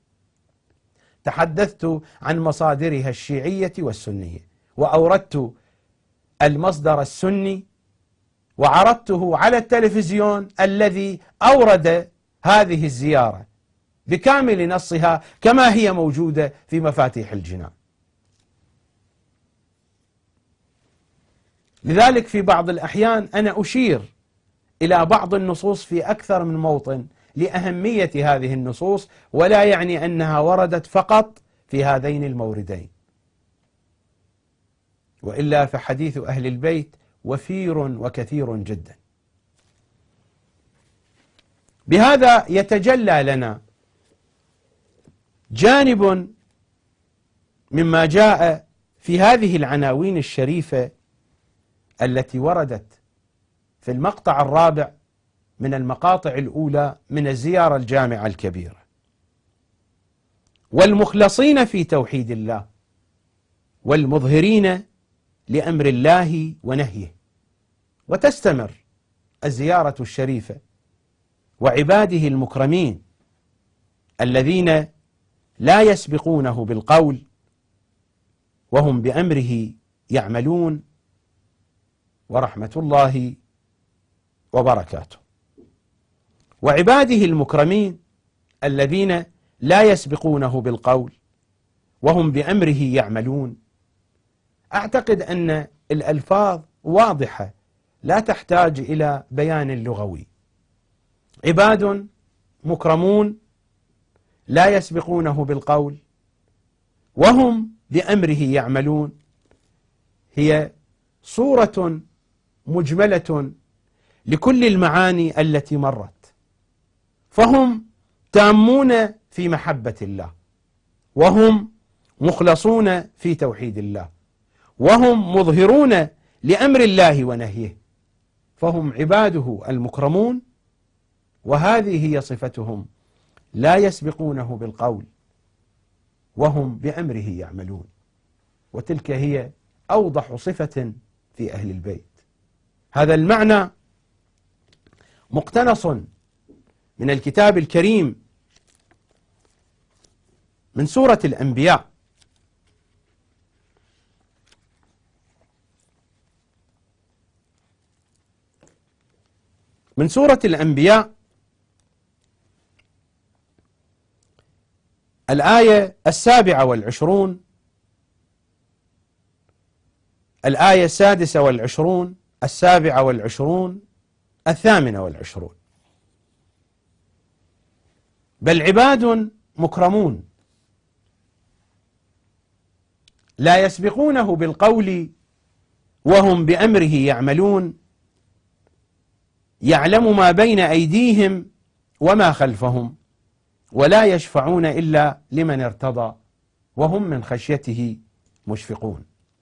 تحدثت عن مصادرها الشيعية والسنية، وأوردت المصدر السني وعرضته على التلفزيون الذي أورد هذه الزيارة بكامل نصها كما هي موجودة في مفاتيح الجنان. لذلك في بعض الأحيان أنا أشير إلى بعض النصوص في أكثر من موطن لأهمية هذه النصوص، ولا يعني أنها وردت فقط في هذين الموردين، وإلا فحديث أهل البيت وفير وكثير جدا. بهذا يتجلى لنا جانب مما جاء في هذه العناوين الشريفة التي وردت في المقطع الرابع من المقاطع الأولى من الزيارة الجامعة الكبيرة: والمخلصين في توحيد الله والمظهرين لأمر الله ونهيه. وتستمر الزيارة الشريفة: وعباده المكرمين الذين لا يسبقونه بالقول وهم بأمره يعملون، ورحمة الله وبركاته. وعباده المكرمين الذين لا يسبقونه بالقول وهم بأمره يعملون. أعتقد أن الألفاظ واضحة لا تحتاج إلى بيان لغوي. عباد مكرمون لا يسبقونه بالقول وهم بأمره يعملون هي صورة مجملة لكل المعاني التي مرت، فهم تامون في محبة الله، وهم مخلصون في توحيد الله، وهم مظهرون لأمر الله ونهيه، فهم عباده المكرمون، وهذه هي صفتهم: لا يسبقونه بالقول وهم بأمره يعملون. وتلك هي أوضح صفة في أهل البيت. هذا المعنى مقتنص من الكتاب الكريم من سورة الأنبياء، من سورة الأنبياء الآية 27، الآية 26، 27، 28: بل عباد مكرمون لا يسبقونه بالقول وهم بأمره يعملون، يعلم ما بين أيديهم وما خلفهم، ولا يشفعون إلا لمن ارتضى، وهم من خشيته مشفقون.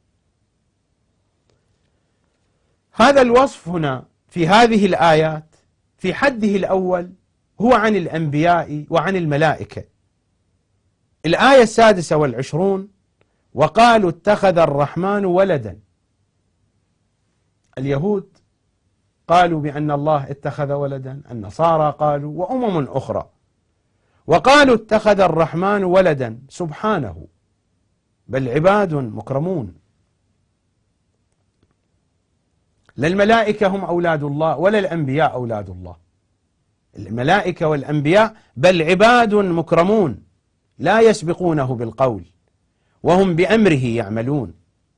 هذا الوصف هنا في هذه الآيات في حده الأول هو عن الأنبياء وعن الملائكة. الآية 26: وقالوا اتخذ الرحمن ولدا. اليهود قالوا بأن الله اتخذ ولدا، النصارى قالوا، وأمم أخرى. وقالوا اتخذ الرحمن ولدا سبحانه، بل عباد مكرمون. لا الملائكة هم أولاد الله ولا الأنبياء أولاد الله، الملائكة والأنبياء بل عباد مكرمون لا يسبقونه بالقول وهم بأمره يعملون،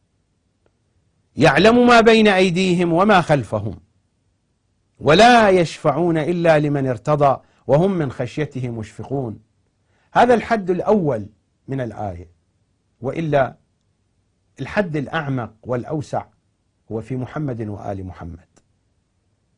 يعلم ما بين أيديهم وما خلفهم، ولا يشفعون إلا لمن ارتضى، وهم من خشيته مشفقون. هذا الحد الأول من الآية، وإلا الحد الأعمق والأوسع هو في محمد وآل محمد.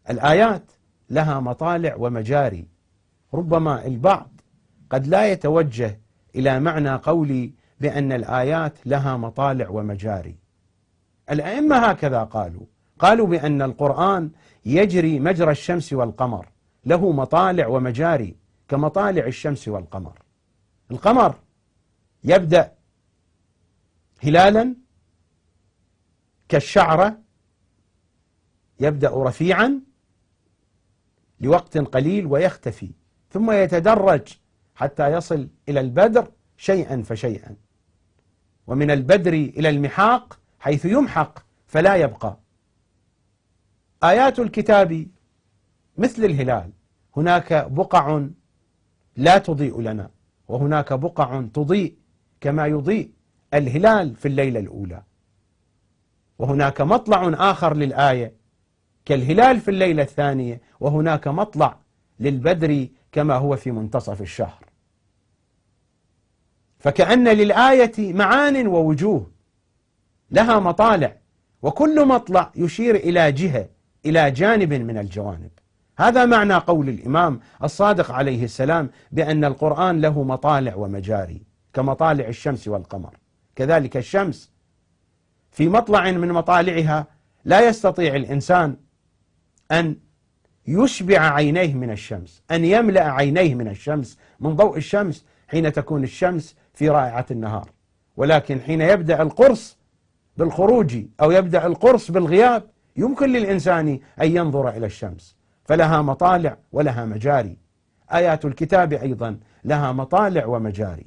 الآيات لها مطالع ومجاري. ربما البعض قد لا يتوجه إلى معنى قولي بأن الآيات لها مطالع ومجاري. الأئمة هكذا قالوا بأن القرآن يجري مجرى الشمس والقمر، له مطالع ومجاري كمطالع الشمس والقمر. القمر يبدأ هلالا كالشعرة، يبدأ رفيعا لوقت قليل ويختفي، ثم يتدرج حتى يصل إلى البدر شيئا فشيئا، ومن البدر إلى المحاق حيث يمحق فلا يبقى. آيات الكتاب مثل الهلال، هناك بقع لا تضيء لنا، وهناك بقع تضيء كما يضيء الهلال في الليلة الأولى، وهناك مطلع آخر للآية كالهلال في الليلة الثانية، وهناك مطلع للبدر كما هو في منتصف الشهر. فكأن للآية معان ووجوه، لها مطالع، وكل مطلع يشير إلى جهة، إلى جانب من الجوانب. هذا معنى قول الإمام الصادق عليه السلام بأن القرآن له مطالع ومجاري كمطالع الشمس والقمر. كذلك الشمس في مطلع من مطالعها لا يستطيع الإنسان أن يشبع عينيه من الشمس، أن يملأ عينيه من الشمس، من ضوء الشمس حين تكون الشمس في رائعة النهار، ولكن حين يبدأ القرص بالخروج أو يبدأ القرص بالغياب يمكن للإنسان أن ينظر إلى الشمس، فلها مطالع ولها مجاري. آيات الكتاب أيضا لها مطالع ومجاري.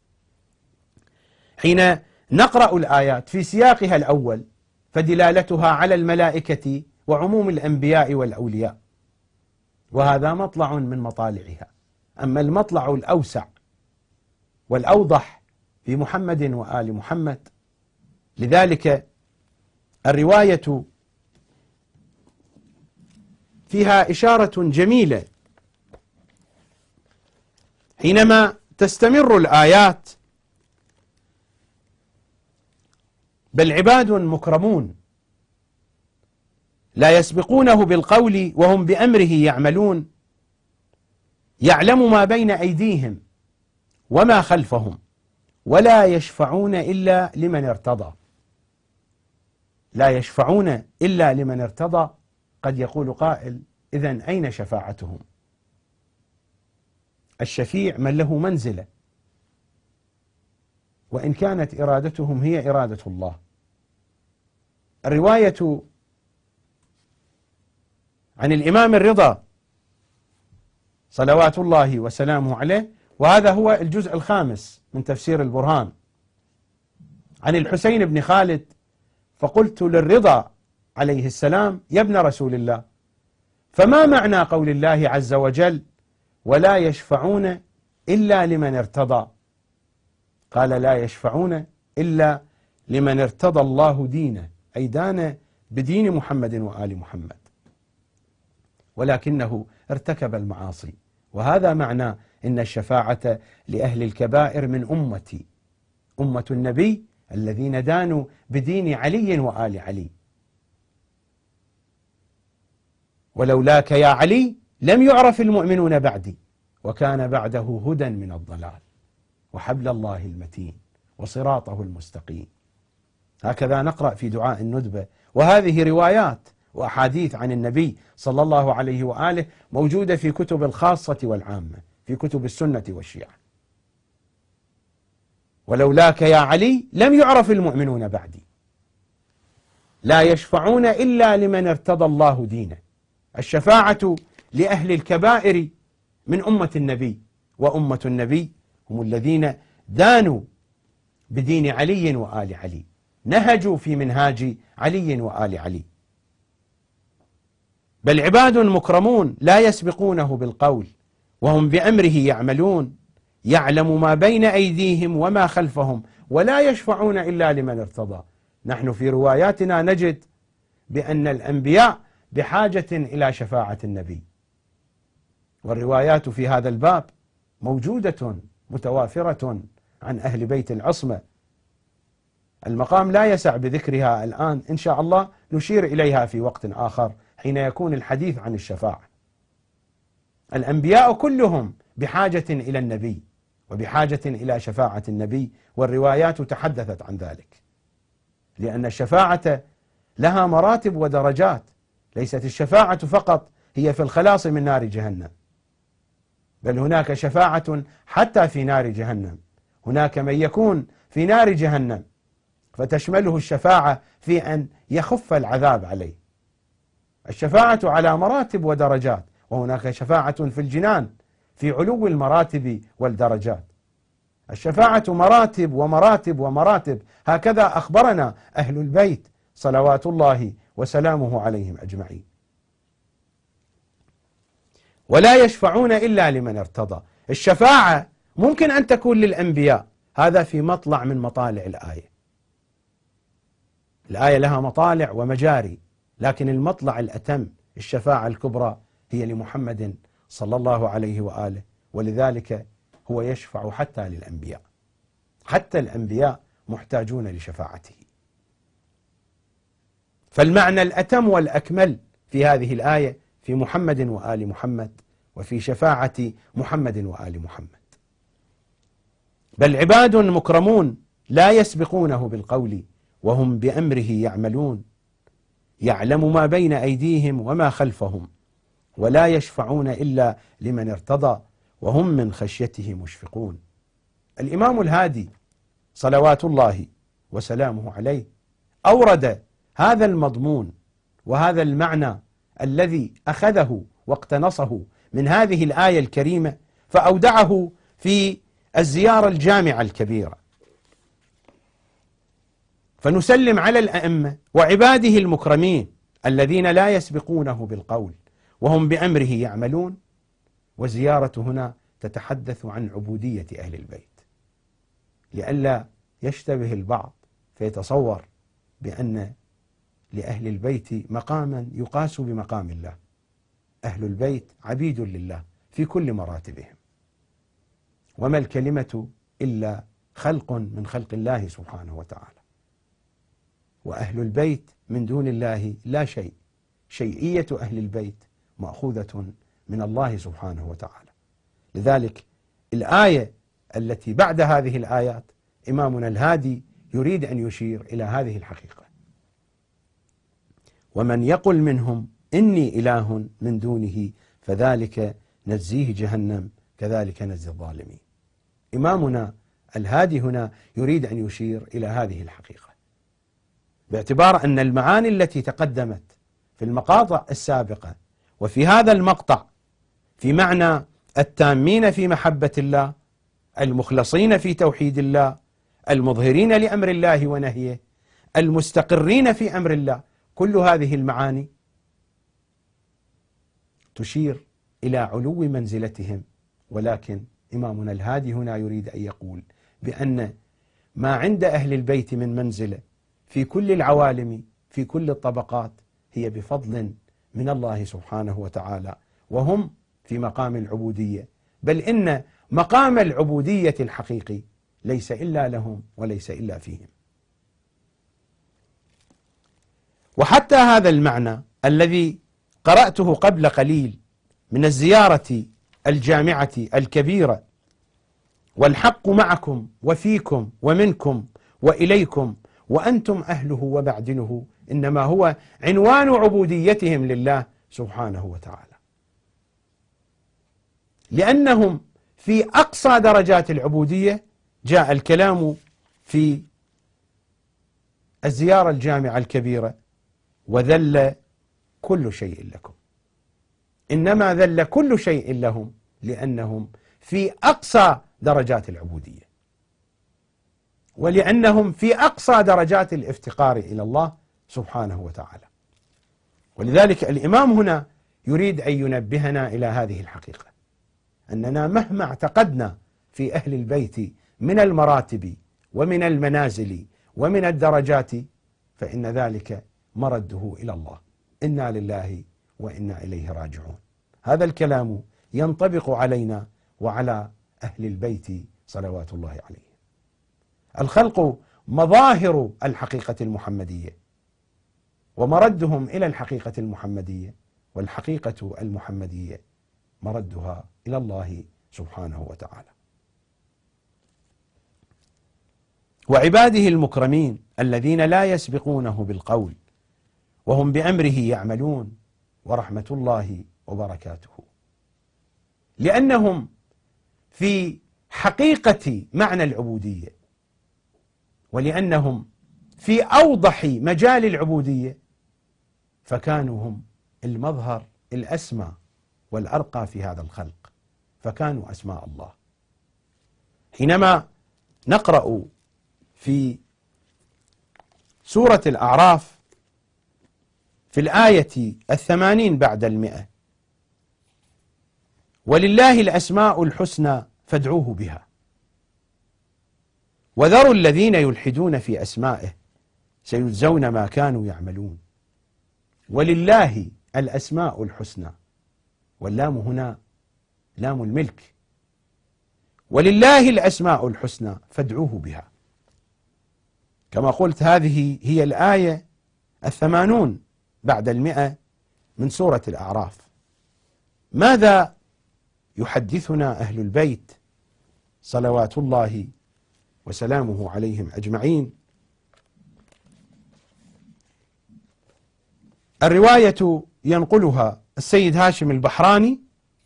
حين نقرأ الآيات في سياقها الأول فدلالتها على الملائكة وعموم الأنبياء والأولياء، وهذا مطلع من مطالعها. أما المطلع الأوسع والأوضح في محمد وآل محمد، لذلك الرواية فيها إشارة جميلة حينما تستمر الآيات: بل عباد مكرمون لا يسبقونه بالقول وهم بأمره يعملون، يعلم ما بين أيديهم وما خلفهم ولا يشفعون إلا لمن ارتضى. لا يشفعون إلا لمن ارتضى. قد يقول قائل: إذن أين شفاعتهم؟ الشفيع من له منزلة، وإن كانت إرادتهم هي إرادة الله. الرواية عن الإمام الرضا صلوات الله وسلامه عليه، وهذا هو الجزء الخامس من تفسير البرهان، عن الحسين بن خالد: فقلت للرضا عليه السلام: يا ابن رسول الله، فما معنى قول الله عز وجل: ولا يشفعون إلا لمن ارتضى؟ قال: لا يشفعون إلا لمن ارتضى الله دينه، أي دان بدين محمد وآل محمد، ولكنه ارتكب المعاصي. وهذا معنى إن الشفاعة لأهل الكبائر من أمتي، أمة النبي الذين دانوا بدين علي وآل علي. ولولاك يا علي لم يعرف المؤمنون بعدي، وكان بعده هدى من الضلال وحبل الله المتين وصراطه المستقيم. هكذا نقرأ في دعاء الندبة. وهذه روايات وأحاديث عن النبي صلى الله عليه وآله موجودة في كتب الخاصة والعامة، في كتب السنة والشيعة. ولولاك يا علي لم يعرف المؤمنون بعدي، لا يشفعون إلا لمن ارتضى الله دينه. الشفاعة لأهل الكبائر من أمة النبي، وأمة النبي هم الذين دانوا بدين علي وآل علي، نهجوا في منهاج علي وآل علي. بل عباد مكرمون لا يسبقونه بالقول وهم بأمره يعملون، يعلم ما بين أيديهم وما خلفهم ولا يشفعون إلا لمن ارتضى. نحن في رواياتنا نجد بأن الأنبياء بحاجة إلى شفاعة النبي، والروايات في هذا الباب موجودة متوافرة عن أهل بيت العصمة. المقام لا يسع بذكرها الآن، إن شاء الله نشير إليها في وقت آخر حين يكون الحديث عن الشفاعة. الأنبياء كلهم بحاجة إلى النبي وبحاجة إلى شفاعة النبي، والروايات تحدثت عن ذلك، لأن الشفاعة لها مراتب ودرجات. ليست الشفاعة فقط هي في الخلاص من نار جهنم، بل هناك شفاعة حتى في نار جهنم. هناك من يكون في نار جهنم فتشمله الشفاعة في أن يخف العذاب عليه. الشفاعة على مراتب ودرجات، وهناك شفاعة في الجنان في علو المراتب والدرجات. الشفاعة مراتب ومراتب ومراتب، هكذا أخبرنا أهل البيت صلوات الله وسلامه عليهم أجمعين. ولا يشفعون إلا لمن ارتضى. الشفاعة ممكن أن تكون للأنبياء، هذا في مطلع من مطالع الآية. الآية لها مطالع ومجاري، لكن المطلع الأتم الشفاعة الكبرى هي لمحمد صلى الله عليه وآله، ولذلك هو يشفع حتى للأنبياء. حتى الأنبياء محتاجون لشفاعته. فالمعنى الأتم والأكمل في هذه الآية في محمد وآل محمد، وفي شفاعة محمد وآل محمد. بل عباد مكرمون لا يسبقونه بالقول وهم بأمره يعملون، يعلم ما بين أيديهم وما خلفهم، ولا يشفعون إلا لمن ارتضى وهم من خشيته مشفقون. الإمام الهادي صلوات الله وسلامه عليه أورد هذا المضمون وهذا المعنى الذي أخذه واقتنصه من هذه الآية الكريمة، فأودعه في الزيارة الجامعة الكبيرة. فنسلم على الأئمة وعباده المكرمين الذين لا يسبقونه بالقول وهم بأمره يعملون. والزيارة هنا تتحدث عن عبودية أهل البيت، لئلا يشتبه البعض فيتصور بأن لأهل البيت مقاما يقاس بمقام الله. أهل البيت عبيد لله في كل مراتبهم، وما الكلمة إلا خلق من خلق الله سبحانه وتعالى، وأهل البيت من دون الله لا شيء. شيئية أهل البيت مأخوذة من الله سبحانه وتعالى. لذلك الآية التي بعد هذه الآيات إمامنا الهادي يريد أن يشير إلى هذه الحقيقة: ومن يقل منهم إني إله من دونه فذلك نجزيه جهنم كذلك نجزي الظالمين. إمامنا الهادي هنا يريد أن يشير إلى هذه الحقيقة، باعتبار أن المعاني التي تقدمت في المقاطع السابقة وفي هذا المقطع في معنى التامين في محبة الله، المخلصين في توحيد الله، المظهرين لأمر الله ونهيه، المستقرين في أمر الله، كل هذه المعاني تشير إلى علو منزلتهم. ولكن إمامنا الهادي هنا يريد أن يقول بأن ما عند أهل البيت من منزلة في كل العوالم في كل الطبقات هي بفضل من الله سبحانه وتعالى، وهم في مقام العبودية، بل إن مقام العبودية الحقيقي ليس إلا لهم وليس إلا فيهم. وحتى هذا المعنى الذي قرأته قبل قليل من الزيارة الجامعة الكبيرة: والحق معكم وفيكم ومنكم وإليكم وأنتم أهله ومعدنه، إنما هو عنوان عبوديتهم لله سبحانه وتعالى، لأنهم في أقصى درجات العبودية. جاء الكلام في الزيارة الجامعة الكبيرة: وذل كل شيء لكم. إنما ذل كل شيء لهم لأنهم في أقصى درجات العبودية، ولأنهم في أقصى درجات الافتقار إلى الله سبحانه وتعالى. ولذلك الإمام هنا يريد أن ينبهنا إلى هذه الحقيقة، أننا مهما اعتقدنا في أهل البيت من المراتب ومن المنازل ومن الدرجات فإن ذلك مرده إلى الله. إنا لله وإنا إليه راجعون. هذا الكلام ينطبق علينا وعلى أهل البيت صلوات الله عليهم. الخلق مظاهر الحقيقة المحمدية، ومردهم إلى الحقيقة المحمدية، والحقيقة المحمدية مردها إلى الله سبحانه وتعالى. وعباده المكرمين الذين لا يسبقونه بالقول وهم بأمره يعملون، ورحمة الله وبركاته، لأنهم في حقيقة معنى العبودية، ولأنهم في أوضح مجال العبودية، فكانوا هم المظهر الأسمى والأرقى في هذا الخلق، فكانوا أسماء الله. حينما نقرأ في سورة الأعراف في الآية 80 بعد 100: ولله الأسماء الحسنى فادعوه بها وذروا الذين يلحدون في أسمائه سيجزون ما كانوا يعملون. ولله الأسماء الحسنى، واللام هنا لام الملك، ولله الأسماء الحسنى فادعوه بها. كما قلت هذه هي الآية 80 بعد 100 من سورة الأعراف. ماذا يحدثنا أهل البيت صلوات الله وسلامه عليهم أجمعين؟ الرواية ينقلها السيد هاشم البحراني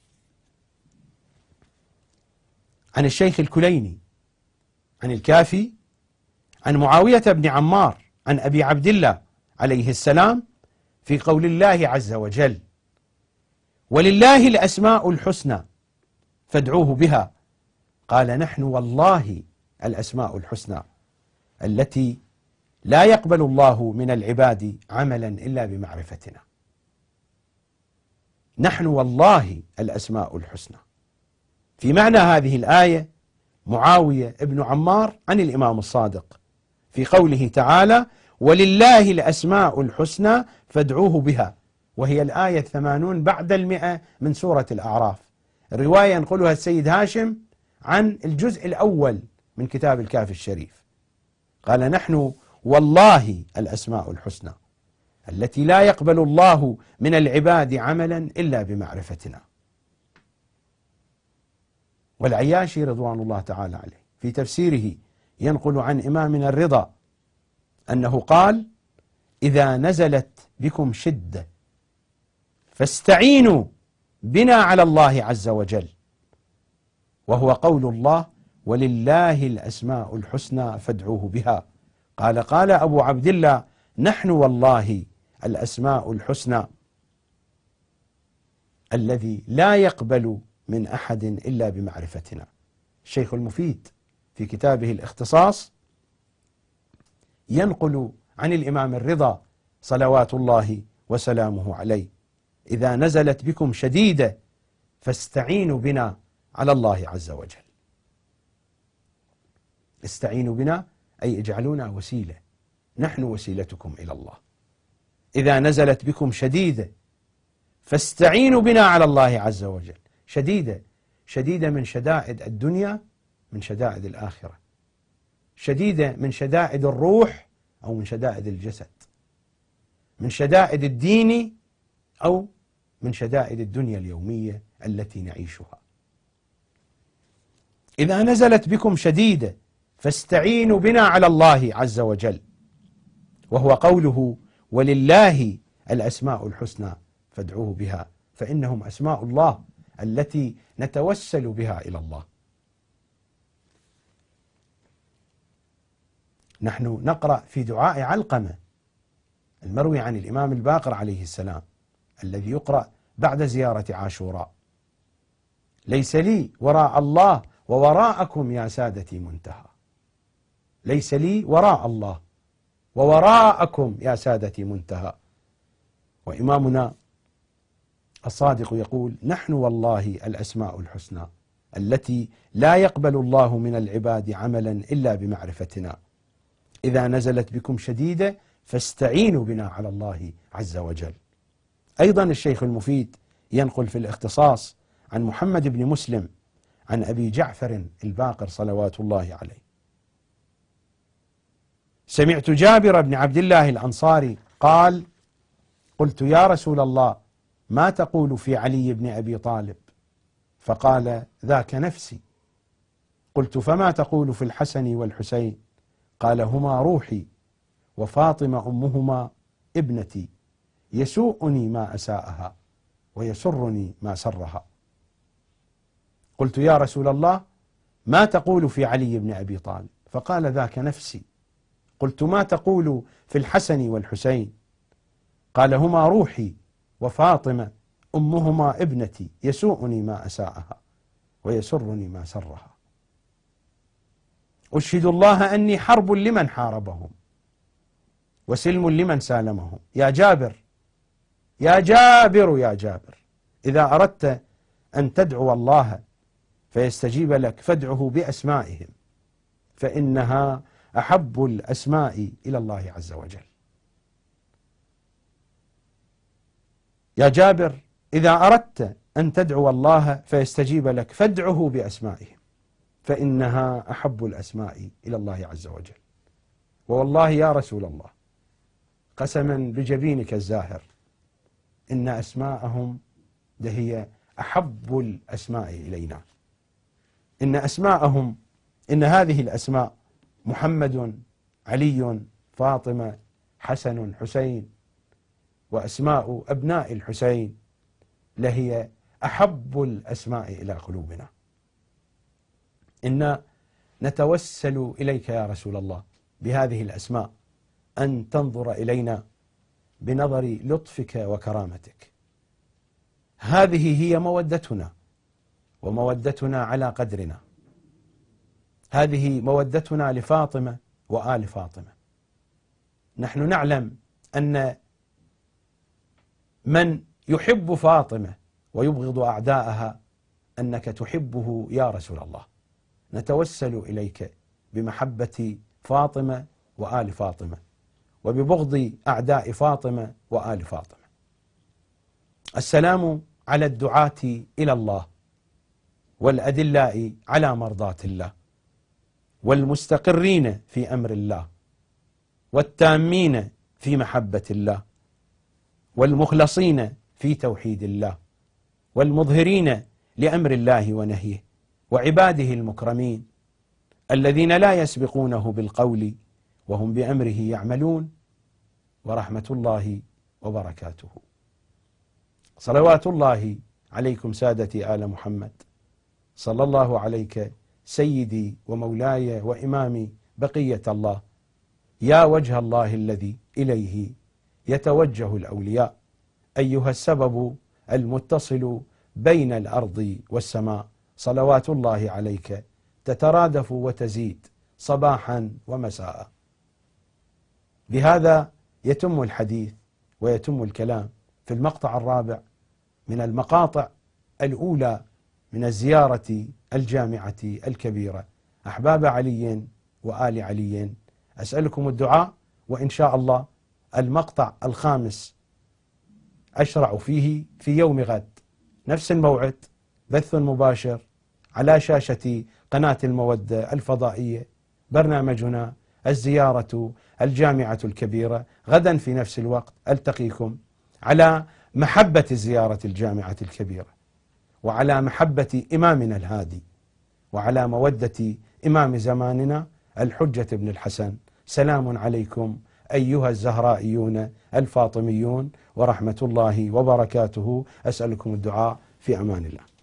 عن الشيخ الكليني عن الكافي عن معاوية بن عمار عن أبي عبد الله عليه السلام في قول الله عز وجل: ولله الأسماء الحسنى فادعوه بها. قال: نحن والله الأسماء الحسنى التي لا يقبل الله من العباد عملا إلا بمعرفتنا. نحن والله الأسماء الحسنى. في معنى هذه الآية معاوية ابن عمار عن الإمام الصادق في قوله تعالى: ولله الأسماء الحسنى فادعوه بها، وهي الآية 80 بعد 100 من سورة الأعراف. الرواية ينقلها السيد هاشم عن الجزء الأول من كتاب الكافي الشريف. قال: نحن والله الأسماء الحسنى التي لا يقبل الله من العباد عملا إلا بمعرفتنا. والعياشي رضوان الله تعالى عليه في تفسيره ينقل عن إمامنا الرضا أنه قال: إذا نزلت بكم شدة فاستعينوا بنا على الله عز وجل، وهو قول الله: ولله الأسماء الحسنى فادعوه بها. قال أبو عبد الله: نحن والله الأسماء الحسنى الذي لا يقبل من أحد إلا بمعرفتنا. الشيخ المفيد في كتابه الاختصاص ينقل عن الإمام الرضا صلوات الله وسلامه عليه: إذا نزلت بكم شديدة فاستعينوا بنا على الله عز وجل. استعينوا بنا أي اجعلونا وسيلة، نحن وسيلتكم إلى الله. إذا نزلت بكم شديدة فاستعينوا بنا على الله عز وجل. شديدة من شدائد الدنيا، من شدائد الآخرة، شديدة من شدائد الروح أو من شدائد الجسد، من شدائد الدين أو من شدائد الدنيا اليومية التي نعيشها. إذا نزلت بكم شديدة فاستعينوا بنا على الله عز وجل، وهو قوله: ولله الأسماء الحسنى فادعوه بها، فإنهم أسماء الله التي نتوسل بها إلى الله. نحن نقرأ في دعاء علقمة المروي عن الإمام الباقر عليه السلام الذي يقرأ بعد زيارة عاشوراء: ليس لي وراء الله ووراءكم يا سادتي منتهى. ليس لي وراء الله ووراءكم يا سادتي منتهى. وإمامنا الصادق يقول: نحن والله الأسماء الحسنى التي لا يقبل الله من العباد عملا إلا بمعرفتنا. إذا نزلت بكم شديدة فاستعينوا بنا على الله عز وجل. أيضا الشيخ المفيد ينقل في الاختصاص عن محمد بن مسلم عن أبي جعفر الباقر صلوات الله عليه: سمعت جابر بن عبد الله الأنصاري قال: قلت يا رسول الله ما تقول في علي بن أبي طالب؟ فقال ذاك نفسي. قلت فما تقول في الحسن والحسين؟ قال هما روحي وفاطمة أمهما ابنتي، يسوءني ما أساءها ويسرني ما سرها. قلت يا رسول الله ما تقول في علي بن أبي طالب؟ فقال ذاك نفسي. قلت ما تقول في الحسن والحسين؟ قال هما روحي وفاطمة أمهما ابنتي، يسوءني ما أساءها ويسرني ما سرها. أشهد الله أني حرب لمن حاربهم وسلم لمن سالمهم. يا جابر يا جابر يا جابر، إذا أردت أن تدعو الله فيستجيب لك فادعه بأسمائهم، فإنها أحب الأسماء إلى الله عز وجل. يا جابر إذا أردت أن تدعو الله فيستجيب لك فادعه بأسمائهم، فإنها أحب الأسماء إلى الله عز وجل. ووالله يا رسول الله قسما بجبينك الزاهر إن أسماءهم لهي أحب الأسماء إلينا. إن أسماءهم، إن هذه الأسماء محمد، علي، فاطمة، حسن، حسين، وأسماء أبناء الحسين لهي أحب الأسماء إلى قلوبنا. إن نتوسل إليك يا رسول الله بهذه الأسماء أن تنظر إلينا بنظر لطفك وكرامتك. هذه هي مودتنا، ومودتنا على قدرنا. هذه مودتنا لفاطمة وآل فاطمة. نحن نعلم أن من يحب فاطمة ويبغض أعداءها أنك تحبه يا رسول الله. نتوسل إليك بمحبة فاطمة وآل فاطمة وببغض أعداء فاطمة وآل فاطمة. السلام على الدعاة إلى الله والأدلاء على مرضاة الله والمستقرين في أمر الله والتامين في محبة الله والمخلصين في توحيد الله والمظهرين لأمر الله ونهيه وعباده المكرمين الذين لا يسبقونه بالقول وهم بأمره يعملون، ورحمة الله وبركاته. صلوات الله عليكم سادتي آل محمد. صلى الله عليك سيدي ومولاي وإمامي بقية الله، يا وجه الله الذي إليه يتوجه الأولياء، أيها السبب المتصل بين الأرض والسماء. صلوات الله عليك تترادف وتزيد صباحا ومساء. بهذا يتم الحديث ويتم الكلام في المقطع الرابع من المقاطع الأولى من الزيارة الجامعة الكبيرة. أحباب علي وآل علي، أسألكم الدعاء، وإن شاء الله المقطع الخامس أشرع فيه في يوم غد، نفس الموعد، بث مباشر على شاشة قناة المودة الفضائية، برنامجنا الزيارة الجامعة الكبيرة. غدا في نفس الوقت ألتقيكم على محبة زيارة الجامعة الكبيرة، وعلى محبة إمامنا الهادي، وعلى مودة إمام زماننا الحجة بن الحسن. سلام عليكم أيها الزهرائيون الفاطميون، ورحمة الله وبركاته. أسألكم الدعاء، في أمان الله.